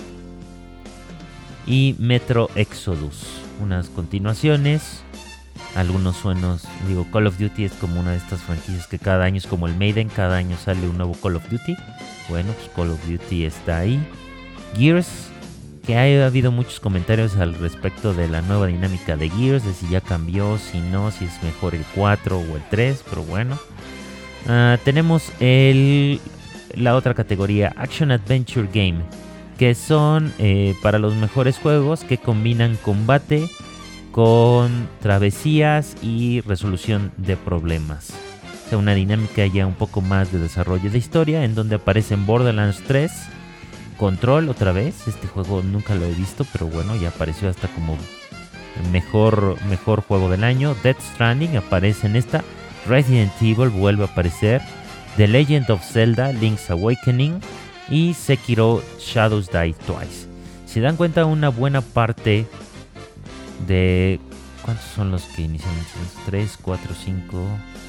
y Metro Exodus. Unas continuaciones. Algunos suenos, digo, Call of Duty es como una de estas franquicias que cada año es como el Maiden, cada año sale un nuevo Call of Duty. Bueno, pues Call of Duty está ahí. Gears, que ha habido muchos comentarios al respecto de la nueva dinámica de Gears, de si ya cambió, si no, si es mejor el cuatro o el tres, pero bueno. Uh, tenemos el, la otra categoría, Action Adventure Game, que son eh, para los mejores juegos que combinan combate con travesías y resolución de problemas. O sea, una dinámica ya un poco más de desarrollo de historia, en donde aparecen Borderlands tres, Control otra vez. Este juego nunca lo he visto, pero bueno, ya apareció hasta como mejor, mejor juego del año. Death Stranding aparece en esta. Resident Evil vuelve a aparecer. The Legend of Zelda, Link's Awakening. Y Sekiro Shadows Die Twice. Si dan cuenta, una buena parte de... ¿Cuántos son los que inician? tres, cuatro, cinco...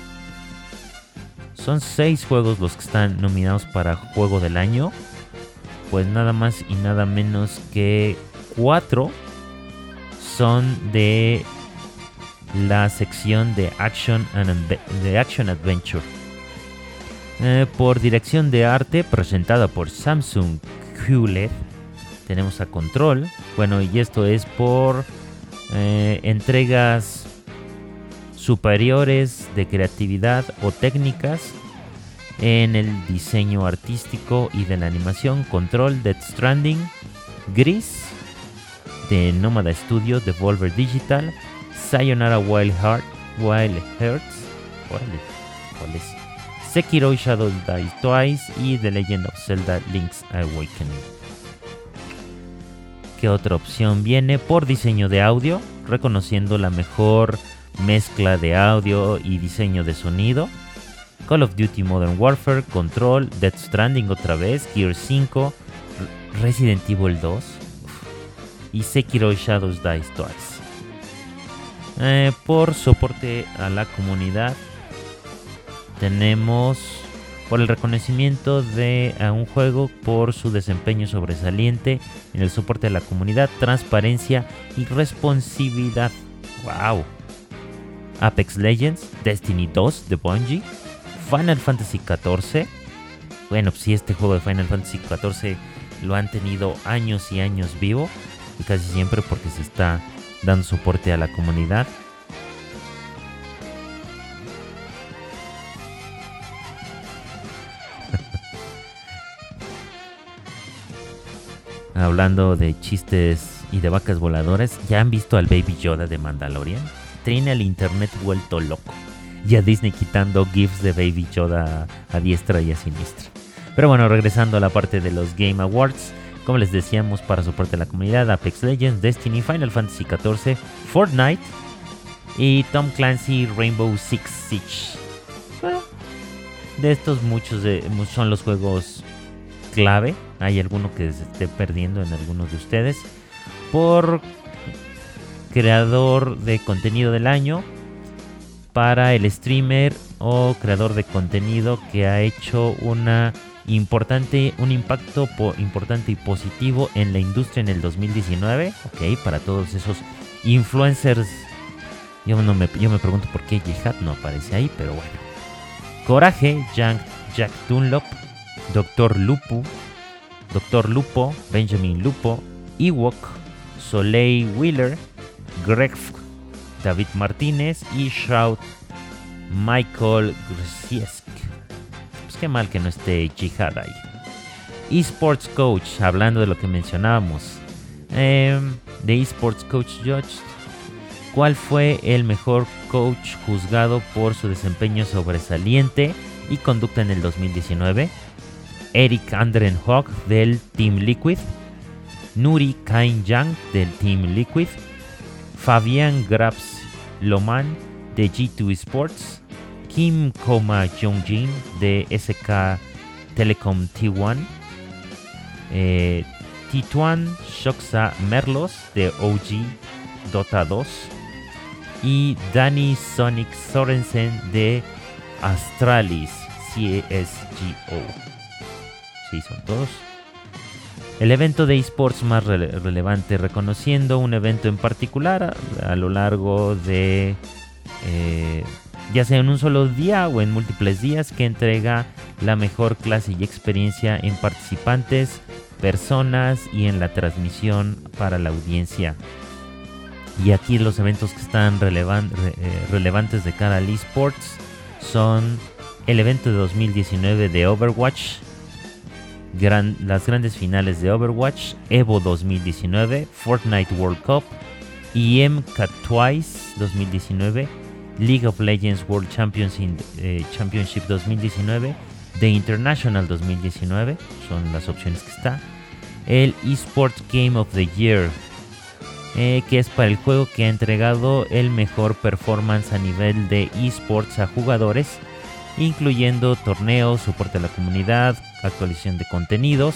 Son seis juegos los que están nominados para Juego del Año. Pues nada más y nada menos que cuatro son de la sección de Action, and de Action Adventure. Eh, por dirección de arte presentada por Samsung Q L E D tenemos a Control. Bueno, y esto es por eh, entregas superiores de creatividad o técnicas en el diseño artístico y de la animación. Control, Death Stranding, Gris de Nomada Studio, Devolver Digital, Sayonara Wild Heart, Wild Hearts, órale, ¿cuál es? Sekiro Shadow Die Twice y The Legend of Zelda Link's Awakening. ¿Qué otra opción viene? Por diseño de audio, reconociendo la mejor mezcla de audio y diseño de sonido. Call of Duty Modern Warfare, Control, Death Stranding otra vez, Gear cinco, Resident Evil dos y Sekiro Shadows Die Twice. Eh, por soporte a la comunidad tenemos por el reconocimiento de a un juego por su desempeño sobresaliente en el soporte a la comunidad, transparencia y responsividad. ¡Wow! Apex Legends, Destiny dos de Bungie, Final Fantasy catorce. Bueno, pues sí, este juego de Final Fantasy catorce lo han tenido años y años vivo, y casi siempre porque se está dando soporte a la comunidad. Hablando de chistes y de vacas voladoras, ¿ya han visto al Baby Yoda de Mandalorian? Tiene al internet vuelto loco, y a Disney quitando gifs de Baby Yoda a diestra y a siniestra. Pero bueno, regresando a la parte de los Game Awards, como les decíamos, para soporte a la comunidad, Apex Legends, Destiny, Final Fantasy catorce, Fortnite y Tom Clancy Rainbow Six Siege. Bueno, de estos muchos de, son los juegos clave. Hay alguno que se esté perdiendo en algunos de ustedes. Por creador de contenido del año, para el streamer o creador de contenido que ha hecho una importante, un impacto po- importante y positivo en la industria en el dos mil diecinueve. Ok, para todos esos influencers. Yo, no me, yo me pregunto por qué Jihad no aparece ahí, pero bueno. Coraje, Jack, Jack Dunlop, Doctor Lupo, Doctor Lupo, Benjamin Lupo, Ewok, Soleil Wheeler, Greg, David Martínez y Shroud Michael Grciesk. Pues qué mal que no esté Jihad ahí. Esports Coach, hablando de lo que mencionábamos. Eh, de Esports Coach Judge, ¿cuál fue el mejor coach juzgado por su desempeño sobresaliente y conducta en el dos mil diecinueve? Eric Andrenhog del Team Liquid, Nuri Kain Yang del Team Liquid, Fabián Grabs Loman de G dos Sports, Kim Koma Jongjin de S K Telecom T uno, eh, Tituan Shoksa Merlos de O G Dota dos y Danny Sonic Sorensen de Astralis C S G O. Sí, son todos. El evento de esports más rele- relevante, reconociendo un evento en particular a, a lo largo de, eh, ya sea en un solo día o en múltiples días, que entrega la mejor clase y experiencia en participantes, personas y en la transmisión para la audiencia. Y aquí los eventos que están relevan- re- eh, relevantes de cara al esports son el evento de dos mil diecinueve de Overwatch, Gran, las grandes finales de Overwatch, Evo dos mil diecinueve, Fortnite World Cup, E M C A Twice dos mil diecinueve, League of Legends World Championship, eh, Championship dos mil diecinueve, The International dos mil diecinueve, son las opciones que está, el eSports Game of the Year, eh, que es para el juego que ha entregado el mejor performance a nivel de eSports a jugadores, incluyendo torneos, soporte a la comunidad, actualización de contenidos,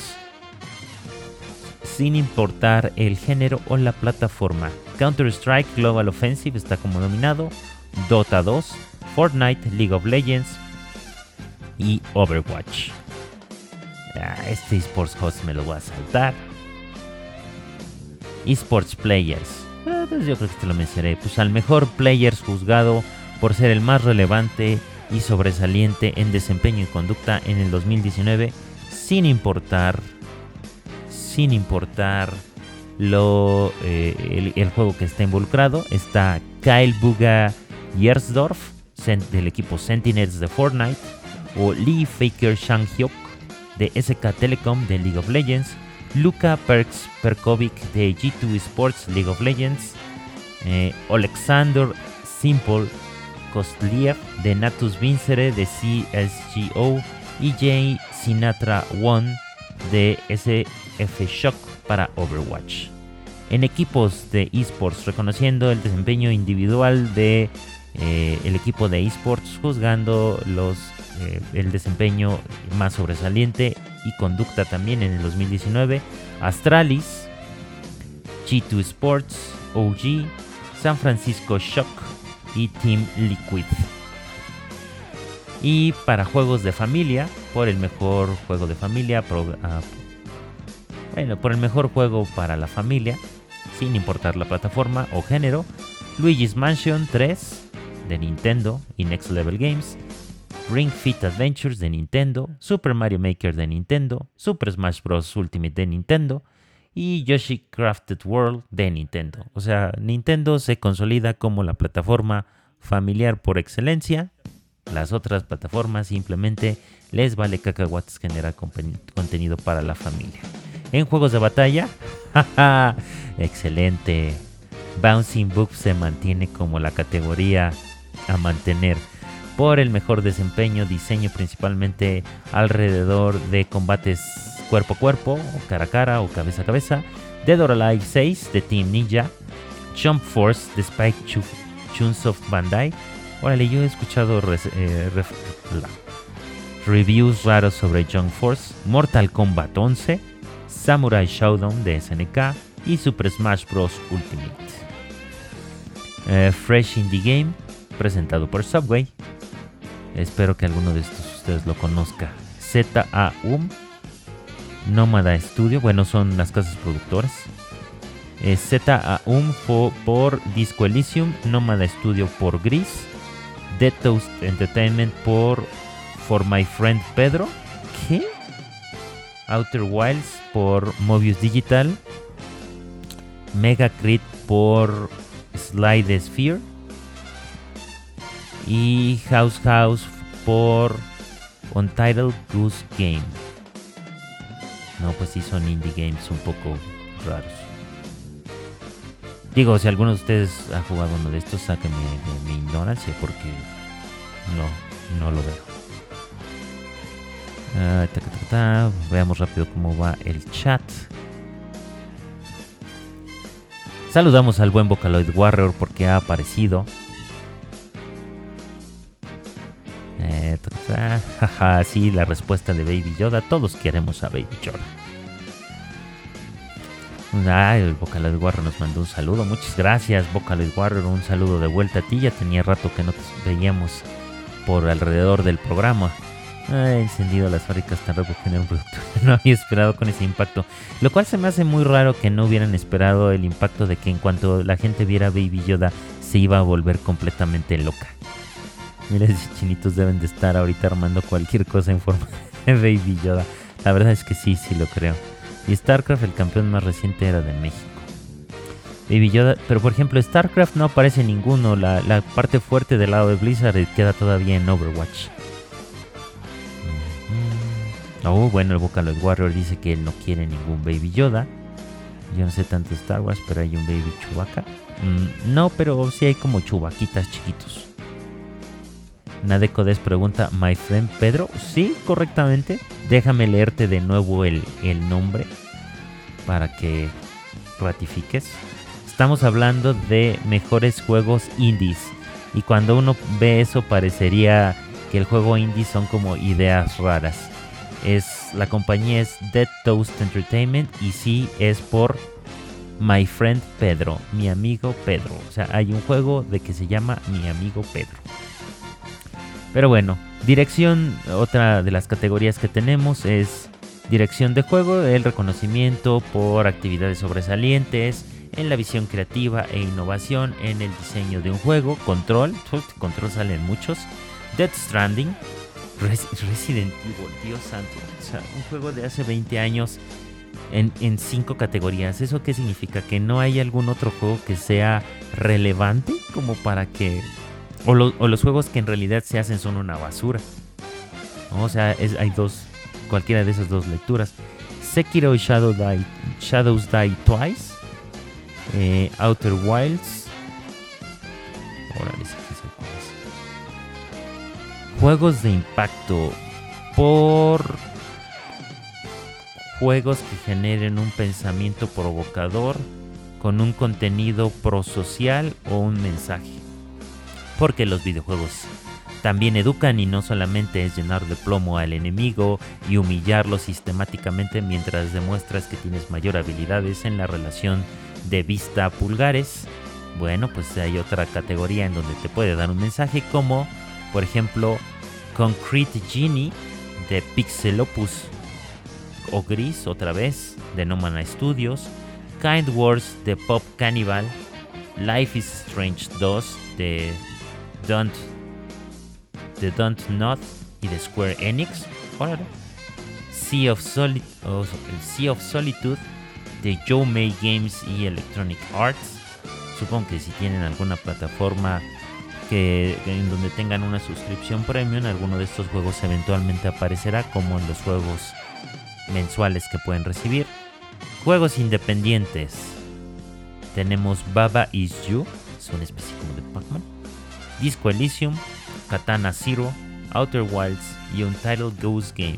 sin importar el género o la plataforma. Counter-Strike Global Offensive está como nominado, Dota dos, Fortnite, League of Legends y Overwatch. Ah, este eSports Host me lo voy a saltar. eSports Players. Ah, pues yo creo que te lo mencionaré. Pues al mejor Players juzgado por ser el más relevante y sobresaliente en desempeño y conducta en el dos mil diecinueve, sin importar, sin importar lo, eh, el, el juego que está involucrado. Está Kyle Buga Yersdorf del equipo Sentinels de Fortnite, o Lee Faker Shang-hyuk de S K Telecom de League of Legends, Luka Perks Perkovic de G dos Sports League of Legends, eh, Alexander Simple Kostliev de Natus Vincere de C S G O y Jay Sinatra One de S F Shock para Overwatch. En equipos de esports, reconociendo el desempeño individual de eh, el equipo de esports, juzgando los, eh, el desempeño más sobresaliente y conducta también en el dos mil diecinueve, Astralis, G dos Sports, O G, San Francisco Shock y Team Liquid. Y para juegos de familia, por el mejor juego de familia, pro, uh, bueno, por el mejor juego para la familia, sin importar la plataforma o género, Luigi's Mansion tres, de Nintendo y Next Level Games, Ring Fit Adventures de Nintendo, Super Mario Maker de Nintendo, Super Smash Bros. Ultimate de Nintendo y Yoshi Crafted World de Nintendo. O sea, Nintendo se consolida como la plataforma familiar por excelencia. Las otras plataformas simplemente les vale cacahuates generar compen- contenido para la familia. En juegos de batalla, ¡jaja! Excelente. Bouncing Book se mantiene como la categoría a mantener por el mejor desempeño, diseño principalmente alrededor de combates cuerpo a cuerpo, o cara a cara, o cabeza a cabeza. Dead or Alive seis de Team Ninja, Jump Force de Spike Chuf- Chunsoft Bandai. Órale, yo he escuchado res- eh, ref- la- reviews raros sobre Jump Force, Mortal Kombat once, Samurai Showdown de S N K y Super Smash Bros. Ultimate. Eh, Fresh Indie Game, presentado por Subway. Espero que alguno de estos ustedes lo conozca. Z A U M, Nómada Studio, bueno, son las casas productoras. Eh, Z A U M por, por Disco Elysium, Nómada Studio por Gris, Dead Toast Entertainment por For My Friend Pedro. ¿Qué? Outer Wilds por Mobius Digital, Mega Crit por Slide Sphere y House House por Untitled Goose Game. No, pues sí son indie games un poco raros. Digo, si alguno de ustedes ha jugado uno de estos, sáquenme de mi ignorancia porque no, no lo veo. Uh, ta, ta, ta, ta. Veamos rápido cómo va el chat. Saludamos al buen Vocaloid Warrior porque ha aparecido. Eh, ta, ta, ta. Jaja, sí, la respuesta de Baby Yoda. Todos queremos a Baby Yoda. Ah, el Vocaloid Warrior nos mandó un saludo. Muchas gracias, Vocaloid Warrior. Un saludo de vuelta a ti. Ya tenía rato que no te veíamos por alrededor del programa. Ah, encendido las fábricas tan rápido que un producto. No había esperado con ese impacto. Lo cual se me hace muy raro que no hubieran esperado el impacto de que en cuanto la gente viera Baby Yoda se iba a volver completamente loca. Miles de chinitos deben de estar ahorita armando cualquier cosa en forma de Baby Yoda. La verdad es que sí, sí lo creo. Y StarCraft, el campeón más reciente, era de México. Baby Yoda, pero por ejemplo StarCraft no aparece ninguno. La, la parte fuerte del lado de Blizzard queda todavía en Overwatch. Oh, bueno, el Vocaloid Warrior dice que él no quiere ningún Baby Yoda. Yo no sé tanto de Star Wars, pero hay un Baby Chewbacca. Mm, no, pero sí hay como chubaquitas chiquitos. Nadecodes pregunta, ¿My friend Pedro? Sí, correctamente. Déjame leerte de nuevo el, el nombre para que ratifiques. Estamos hablando de mejores juegos indies. Y cuando uno ve eso parecería que el juego indie son como ideas raras. Es, la compañía es Dead Toast Entertainment y sí es por My Friend Pedro, mi amigo Pedro. O sea, hay un juego de que se llama Mi Amigo Pedro. Pero bueno, dirección, otra de las categorías que tenemos es dirección de juego, el reconocimiento por actividades sobresalientes en la visión creativa e innovación en el diseño de un juego. Control, control salen muchos. Death Stranding, Res- Resident Evil, Dios santo. O sea, un juego de hace veinte años en, en cinco categorías. ¿Eso qué significa? Que no hay algún otro juego que sea relevante como para que... O, lo, o los juegos que en realidad se hacen son una basura, ¿no? O sea, es, hay dos, cualquiera de esas dos lecturas. Sekiro y Shadow Die, Shadows Die Twice, eh, Outer Wilds. Órale, sí que sé cuál es. Juegos de impacto por juegos que generen un pensamiento provocador con un contenido prosocial o un mensaje. Porque los videojuegos también educan y no solamente es llenar de plomo al enemigo y humillarlo sistemáticamente mientras demuestras que tienes mayor habilidades en la relación de vista a pulgares. Bueno, pues hay otra categoría en donde te puede dar un mensaje como, por ejemplo, Concrete Genie de Pixelopus o Gris, otra vez, de Nómada Studios, Kind Words de Pop Cannibal, Life is Strange dos de Don't, The Don't Not y de Square Enix. Órale. Sea of, Soli- oh, sea of Solitude de Youmei Games y Electronic Arts. Supongo que si tienen alguna plataforma que, en donde tengan una suscripción premium, alguno de estos juegos eventualmente aparecerá como en los juegos mensuales que pueden recibir. Juegos independientes. Tenemos Baba Is You, es una especie como de Pac-Man. Disco Elysium, Katana Zero, Outer Wilds y Untitled Goose Game.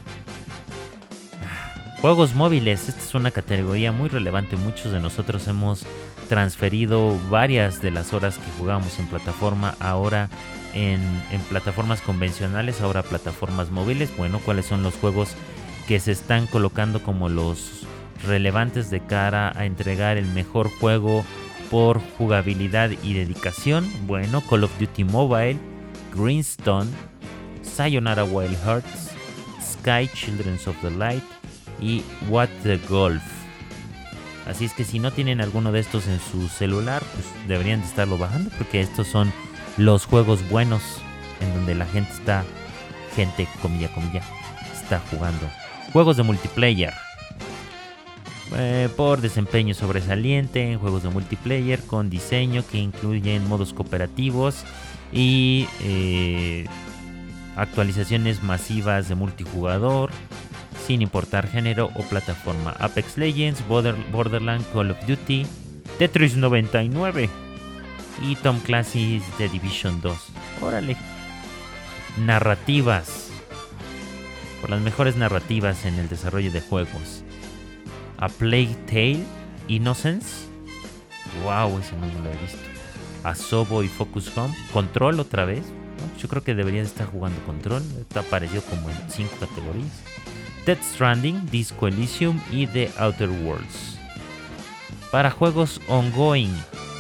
Juegos móviles, esta es una categoría muy relevante. Muchos de nosotros hemos transferido varias de las horas que jugábamos en plataforma ahora en, en plataformas convencionales, ahora plataformas móviles. Bueno, ¿cuáles son los juegos que se están colocando como los relevantes de cara a entregar el mejor juego por jugabilidad y dedicación? Bueno, Call of Duty Mobile, Greenstone, Sayonara Wild Hearts, Sky Children of the Light y What the Golf. Así es que si no tienen alguno de estos en su celular, pues deberían de estarlo bajando, porque estos son los juegos buenos en donde la gente está, gente, comilla, comilla, está jugando. Juegos de multiplayer. Eh, por desempeño sobresaliente en juegos de multiplayer con diseño que incluyen modos cooperativos y eh, actualizaciones masivas de multijugador, sin importar género o plataforma. Apex Legends, Border, Borderlands, Call of Duty, Tetris noventa y nueve y Tom Clancy's The Division dos. Órale. Narrativas. Por las mejores narrativas en el desarrollo de juegos. A Plague Tale, Innocence. Wow, ese no lo he visto. Asobo y Focus Home. Control otra vez. Yo creo que debería de estar jugando Control. Está apareció como en cinco categorías. Death Stranding, Disco Elysium y The Outer Worlds. Para juegos ongoing,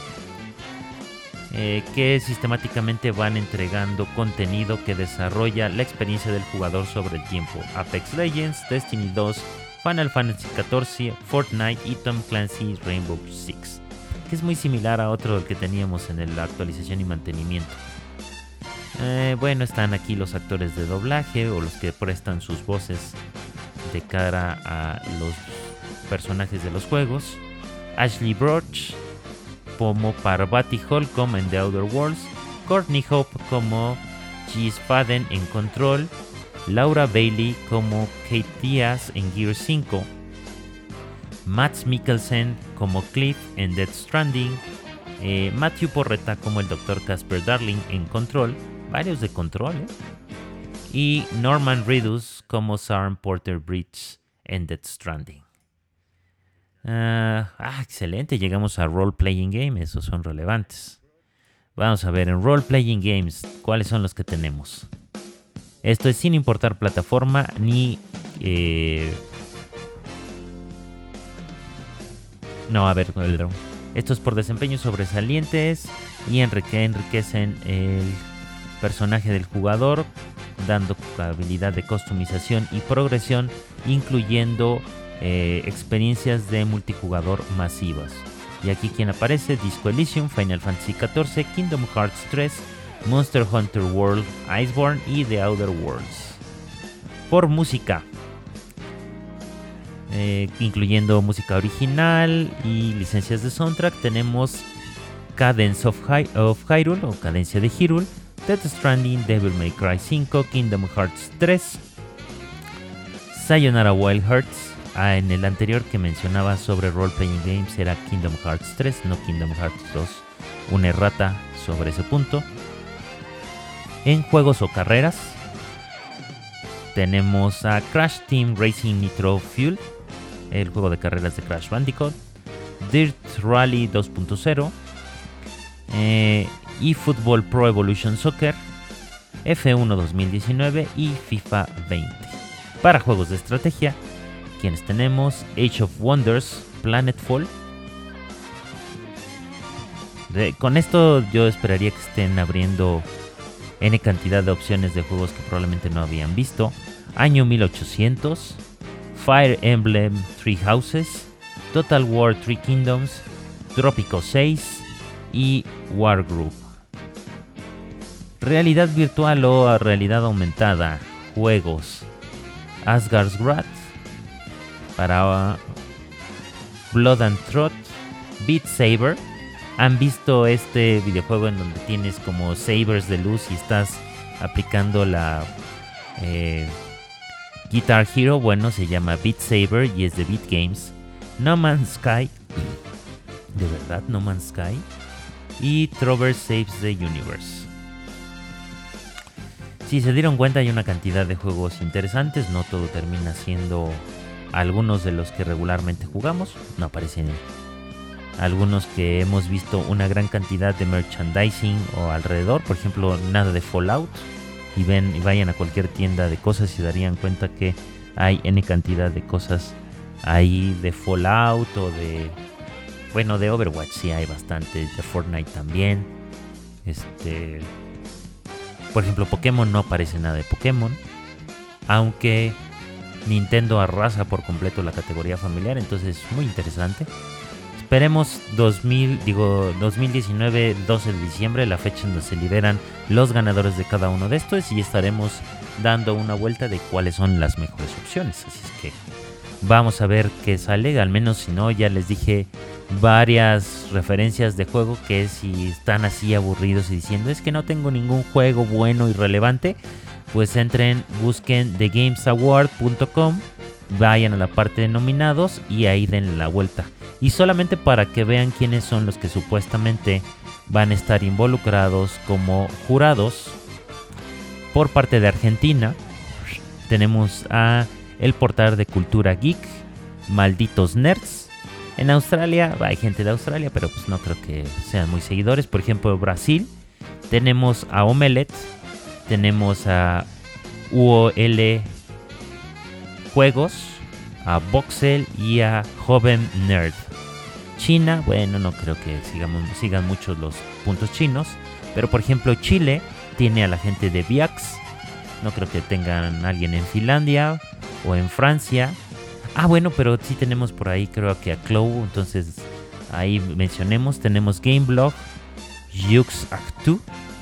eh, que sistemáticamente van entregando contenido que desarrolla la experiencia del jugador sobre el tiempo. Apex Legends, Destiny dos, Final Fantasy catorce, Fortnite y Tom Clancy's Rainbow Six, que es muy similar a otro del que teníamos en la actualización y mantenimiento. Eh, bueno, están aquí los actores de doblaje o los que prestan sus voces de cara a los personajes de los juegos. Ashley Broch como Parvati Holcomb en The Outer Worlds, Courtney Hope como Giz Faden en Control, Laura Bailey como Kate Diaz en Gear cinco, Mads Mikkelsen como Cliff en Death Stranding, eh, Matthew Porretta como el doctor Casper Darling en Control, varios de Control, ¿eh? Y Norman Reedus como Sarn Porter Bridge en Death Stranding. Uh, ah, excelente, llegamos a Role Playing Game, esos son relevantes. Vamos a ver, en Role Playing Games, ¿cuáles son los que tenemos? Esto es sin importar plataforma ni... Eh... No, a ver, esto es por desempeños sobresalientes y enrique, enriquecen el personaje del jugador, dando habilidad de customización y progresión, incluyendo eh, experiencias de multijugador masivas. Y aquí quien aparece: Disco Elysium, Final Fantasy catorce, Kingdom Hearts tres, Monster Hunter World, Iceborne y The Outer Worlds. Por música, eh, incluyendo música original y licencias de soundtrack, tenemos Cadence of, Hy- of Hyrule o Cadencia de Hyrule, Death Stranding, Devil May Cry cinco, Kingdom Hearts tres, Sayonara Wild Hearts. Ah, en el anterior que mencionaba sobre Role Playing Games era Kingdom Hearts tres, no Kingdom Hearts dos. Una errata sobre ese punto. En juegos o carreras tenemos a Crash Team Racing Nitro Fuel, el juego de carreras de Crash Bandicoot, Dirt Rally dos punto cero, eh, eFootball Pro Evolution Soccer, F uno dos mil diecinueve y FIFA veinte. Para juegos de estrategia, quienes tenemos Age of Wonders, Planetfall. De, con esto yo esperaría que estén abriendo N cantidad de opciones de juegos que probablemente no habían visto. Año mil ochocientos, Fire Emblem Three Houses, Total War Three Kingdoms, Trópico seis y Wargroup. realidad virtual o realidad aumentada, juegos. Asgard's Wrath para Blood and Throat, Beat Saber. ¿Han visto este videojuego en donde tienes como sabers de luz y estás aplicando la eh, Guitar Hero? Bueno, se llama Beat Saber y es de Beat Games. No Man's Sky, de verdad, No Man's Sky. Y Trover Saves the Universe. Si se dieron cuenta, hay una cantidad de juegos interesantes. No todo termina siendo algunos de los que regularmente jugamos. No aparecen algunos que hemos visto una gran cantidad de merchandising o alrededor. Por ejemplo, nada de Fallout. Y ven y vayan a cualquier tienda de cosas y se darían cuenta que hay N cantidad de cosas ahí de Fallout o de... Bueno, de Overwatch sí hay bastante, de Fortnite también. Este... Por ejemplo, Pokémon, no aparece nada de Pokémon. Aunque Nintendo arrasa por completo la categoría familiar, entonces muy interesante. Esperemos dos mil, digo, dos mil diecinueve, doce de diciembre, la fecha en donde se liberan los ganadores de cada uno de estos, y estaremos dando una vuelta de cuáles son las mejores opciones. Así es que vamos a ver qué sale. Al menos, si no, ya les dije varias referencias de juego que si están así aburridos y diciendo es que no tengo ningún juego bueno y relevante, pues entren, busquen the games award punto com, vayan a la parte de nominados y ahí den la vuelta. Y solamente para que vean quiénes son los que supuestamente van a estar involucrados como jurados. Por parte de Argentina tenemos a el portal de Cultura Geek, Malditos Nerds. En Australia, hay gente de Australia, pero pues no creo que sean muy seguidores. Por ejemplo, Brasil, tenemos a Omelette, tenemos a U O L Juegos, a Voxel y a Joven Nerd. China, bueno, no creo que sigamos, sigan muchos los puntos chinos, pero por ejemplo Chile tiene a la gente de Viax. No creo que tengan a alguien en Finlandia o en Francia. Ah, bueno, pero sí tenemos por ahí, creo que a Clow, entonces ahí mencionemos. Tenemos Gameblog, Jux Actu,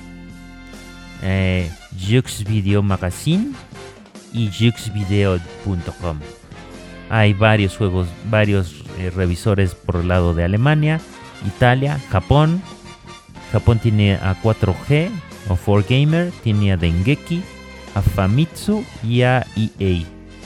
eh, Jux Video Magazine y jux video punto com. Hay varios juegos, varios eh, revisores por el lado de Alemania, Italia, Japón. Japón tiene a cuatro G o cuatro Gamer, tiene a Dengeki, a Famitsu y a E A.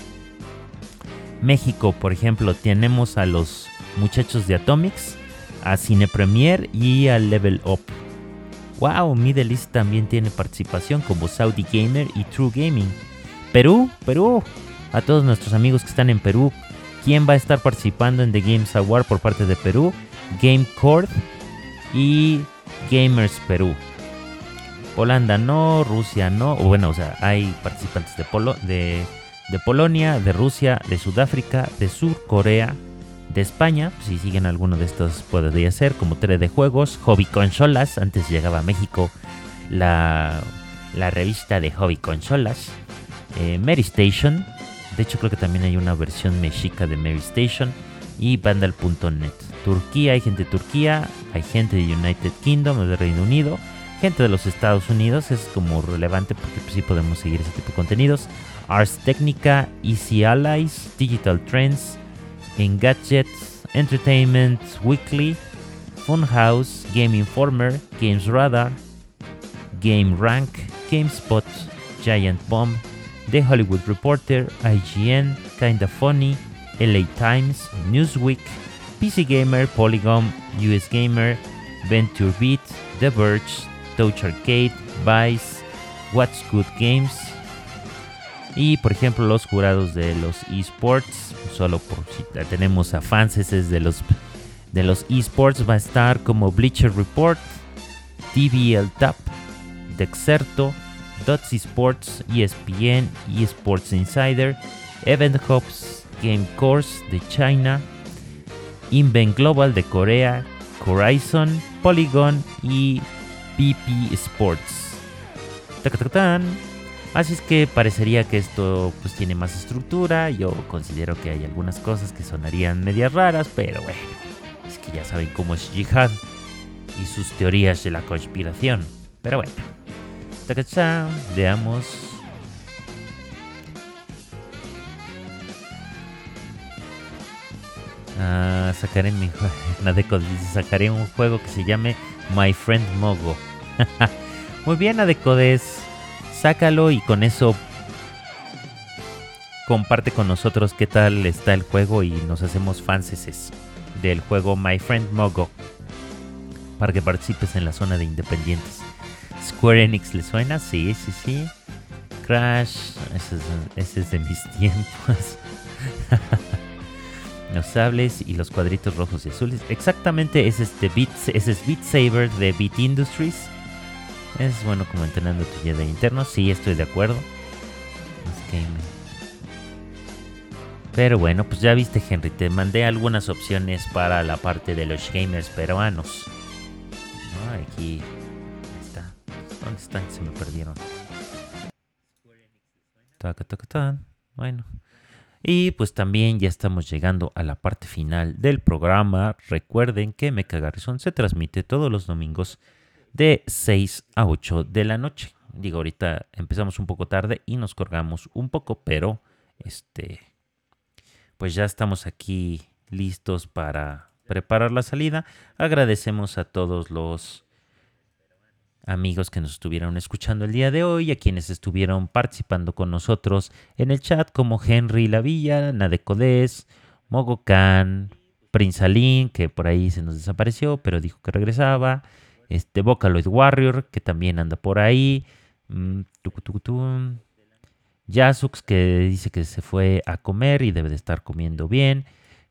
México, por ejemplo, tenemos a los muchachos de Atomics, a Cine Premier y a Level Up. Wow, Middle East también tiene participación como Saudi Gamer y True Gaming. Perú, Perú, a todos nuestros amigos que están en Perú, ¿quién va a estar participando en The Games Award por parte de Perú? GameCord y Gamers Perú. Holanda no, Rusia no, o bueno, o sea, hay participantes de, Polo, de, de Polonia, de Rusia, de Sudáfrica, de Sur Corea, de España. Si siguen alguno de estos podría ser, como tres D Juegos, Hobby Consolas. Antes llegaba a México la, la revista de Hobby Consolas. Eh, Mary Station, de hecho creo que también hay una versión mexica de Mary Station. Y Vandal punto net. Turquía, hay gente de Turquía, hay gente de United Kingdom, de Reino Unido, gente de los Estados Unidos. Es como relevante porque pues, sí podemos seguir ese tipo de contenidos. Ars Technica, Easy Allies, Digital Trends, Engadget, Entertainment Weekly, Funhouse, Game Informer, Games Radar, Game Rank, GameSpot, Giant Bomb, The Hollywood Reporter, I G N, Kinda Funny, L A Times, Newsweek, P C Gamer, Polygon, U S Gamer, Venture Beat, The Verge, Touch Arcade, Vice, What's Good Games. Y por ejemplo los jurados de los esports, solo por si tenemos a fans de los de los esports, va a estar como Bleacher Report, T V L Tap, Dexerto, Dots Esports, E S P N, eSports Insider, Event Hubs, Game Course de China, Invent Global de Corea, Horizon, Polygon y P P Sports. ¡Tacatacatán! Así es que parecería que esto pues tiene más estructura. Yo considero que hay algunas cosas que sonarían medias raras, pero bueno, es que ya saben cómo es Jihad y sus teorías de la conspiración. Pero bueno, Tacachá, veamos. Ah, sacaré mi jue- Nadeko dice, sacaré un juego que se llame My Friend Mogo. Muy bien, Adecodes. Sácalo y con eso comparte con nosotros qué tal está el juego y nos hacemos fanses del juego My Friend Mogo para que participes en la zona de independientes. Square Enix, ¿le suena? Sí, sí, sí. Crash, ese es, ese es de mis tiempos. Los sables y los cuadritos rojos y azules. Exactamente, es este Beat, ese es Beat Saber de Beat Industries. Es bueno como entrenando tu Jedi interno. Sí, estoy de acuerdo. Es que... Pero bueno, pues ya viste, Henry, te mandé algunas opciones para la parte de los gamers peruanos. No, aquí está. ¿Dónde están? Se me perdieron. Taca, taca, tan. Bueno. Y pues también ya estamos llegando a la parte final del programa. Recuerden que Mecha Garrison se transmite todos los domingos de seis a ocho de la noche. Digo, ahorita empezamos un poco tarde y nos colgamos un poco, pero este, pues ya estamos aquí listos para preparar la salida. Agradecemos a todos los amigos que nos estuvieron escuchando el día de hoy, a quienes estuvieron participando con nosotros en el chat, como Henry Lavilla, Nadecodes, Mogocan, Prinzalín, que por ahí se nos desapareció, pero dijo que regresaba, este Vocaloid Warrior, que también anda por ahí, mm, tucu, tucu, tu, Yasux, que dice que se fue a comer y debe de estar comiendo bien,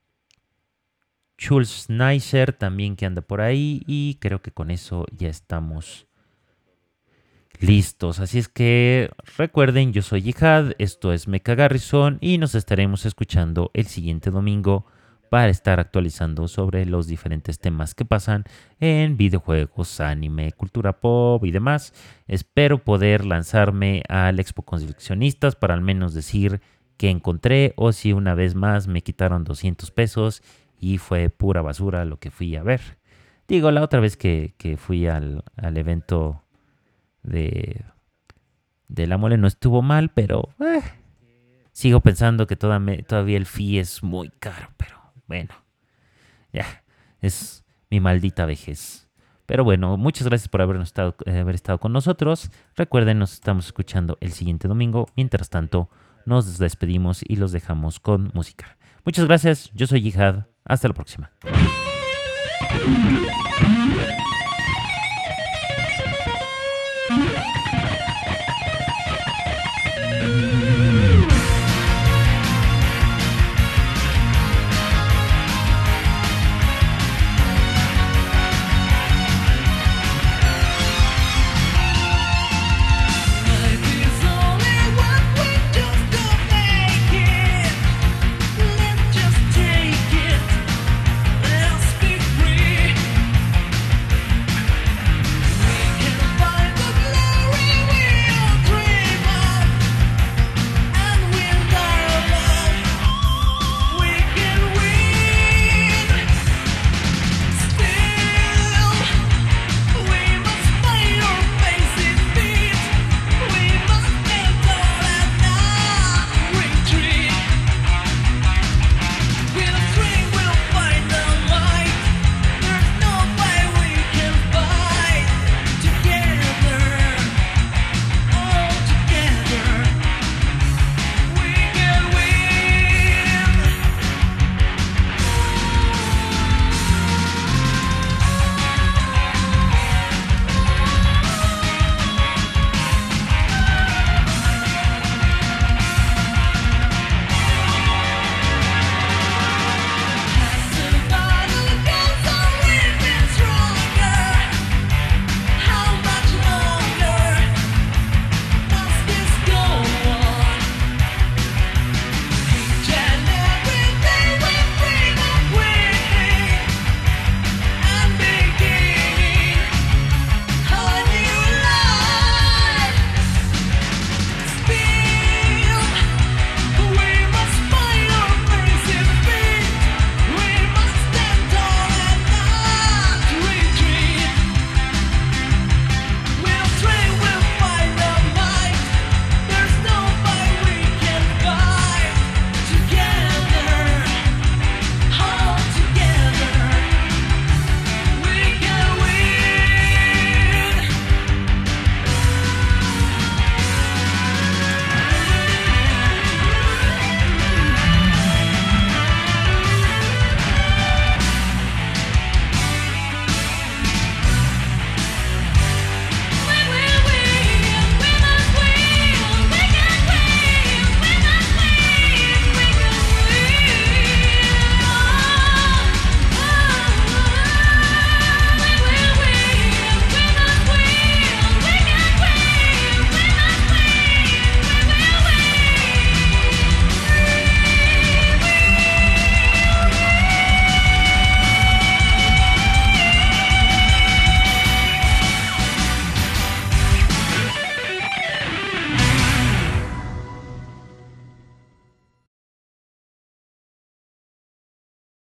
Schulz Neisser también que anda por ahí, y creo que con eso ya estamos listos. Así es que recuerden, yo soy Jihad, esto es Mecha Garrison y nos estaremos escuchando el siguiente domingo para estar actualizando sobre los diferentes temas que pasan en videojuegos, anime, cultura pop y demás. Espero poder lanzarme al Expo Coleccionistas para al menos decir que encontré, o si una vez más me quitaron doscientos pesos y fue pura basura lo que fui a ver. Digo, la otra vez que, que fui al, al evento de, de la mole no estuvo mal, pero eh, sigo pensando que toda me, todavía el fee es muy caro, pero bueno, ya, es mi maldita vejez. Pero bueno, muchas gracias por habernos estado, eh, haber estado con nosotros. Recuerden, nos estamos escuchando el siguiente domingo. Mientras tanto, nos despedimos y los dejamos con música. Muchas gracias, yo soy Jihad. Hasta la próxima.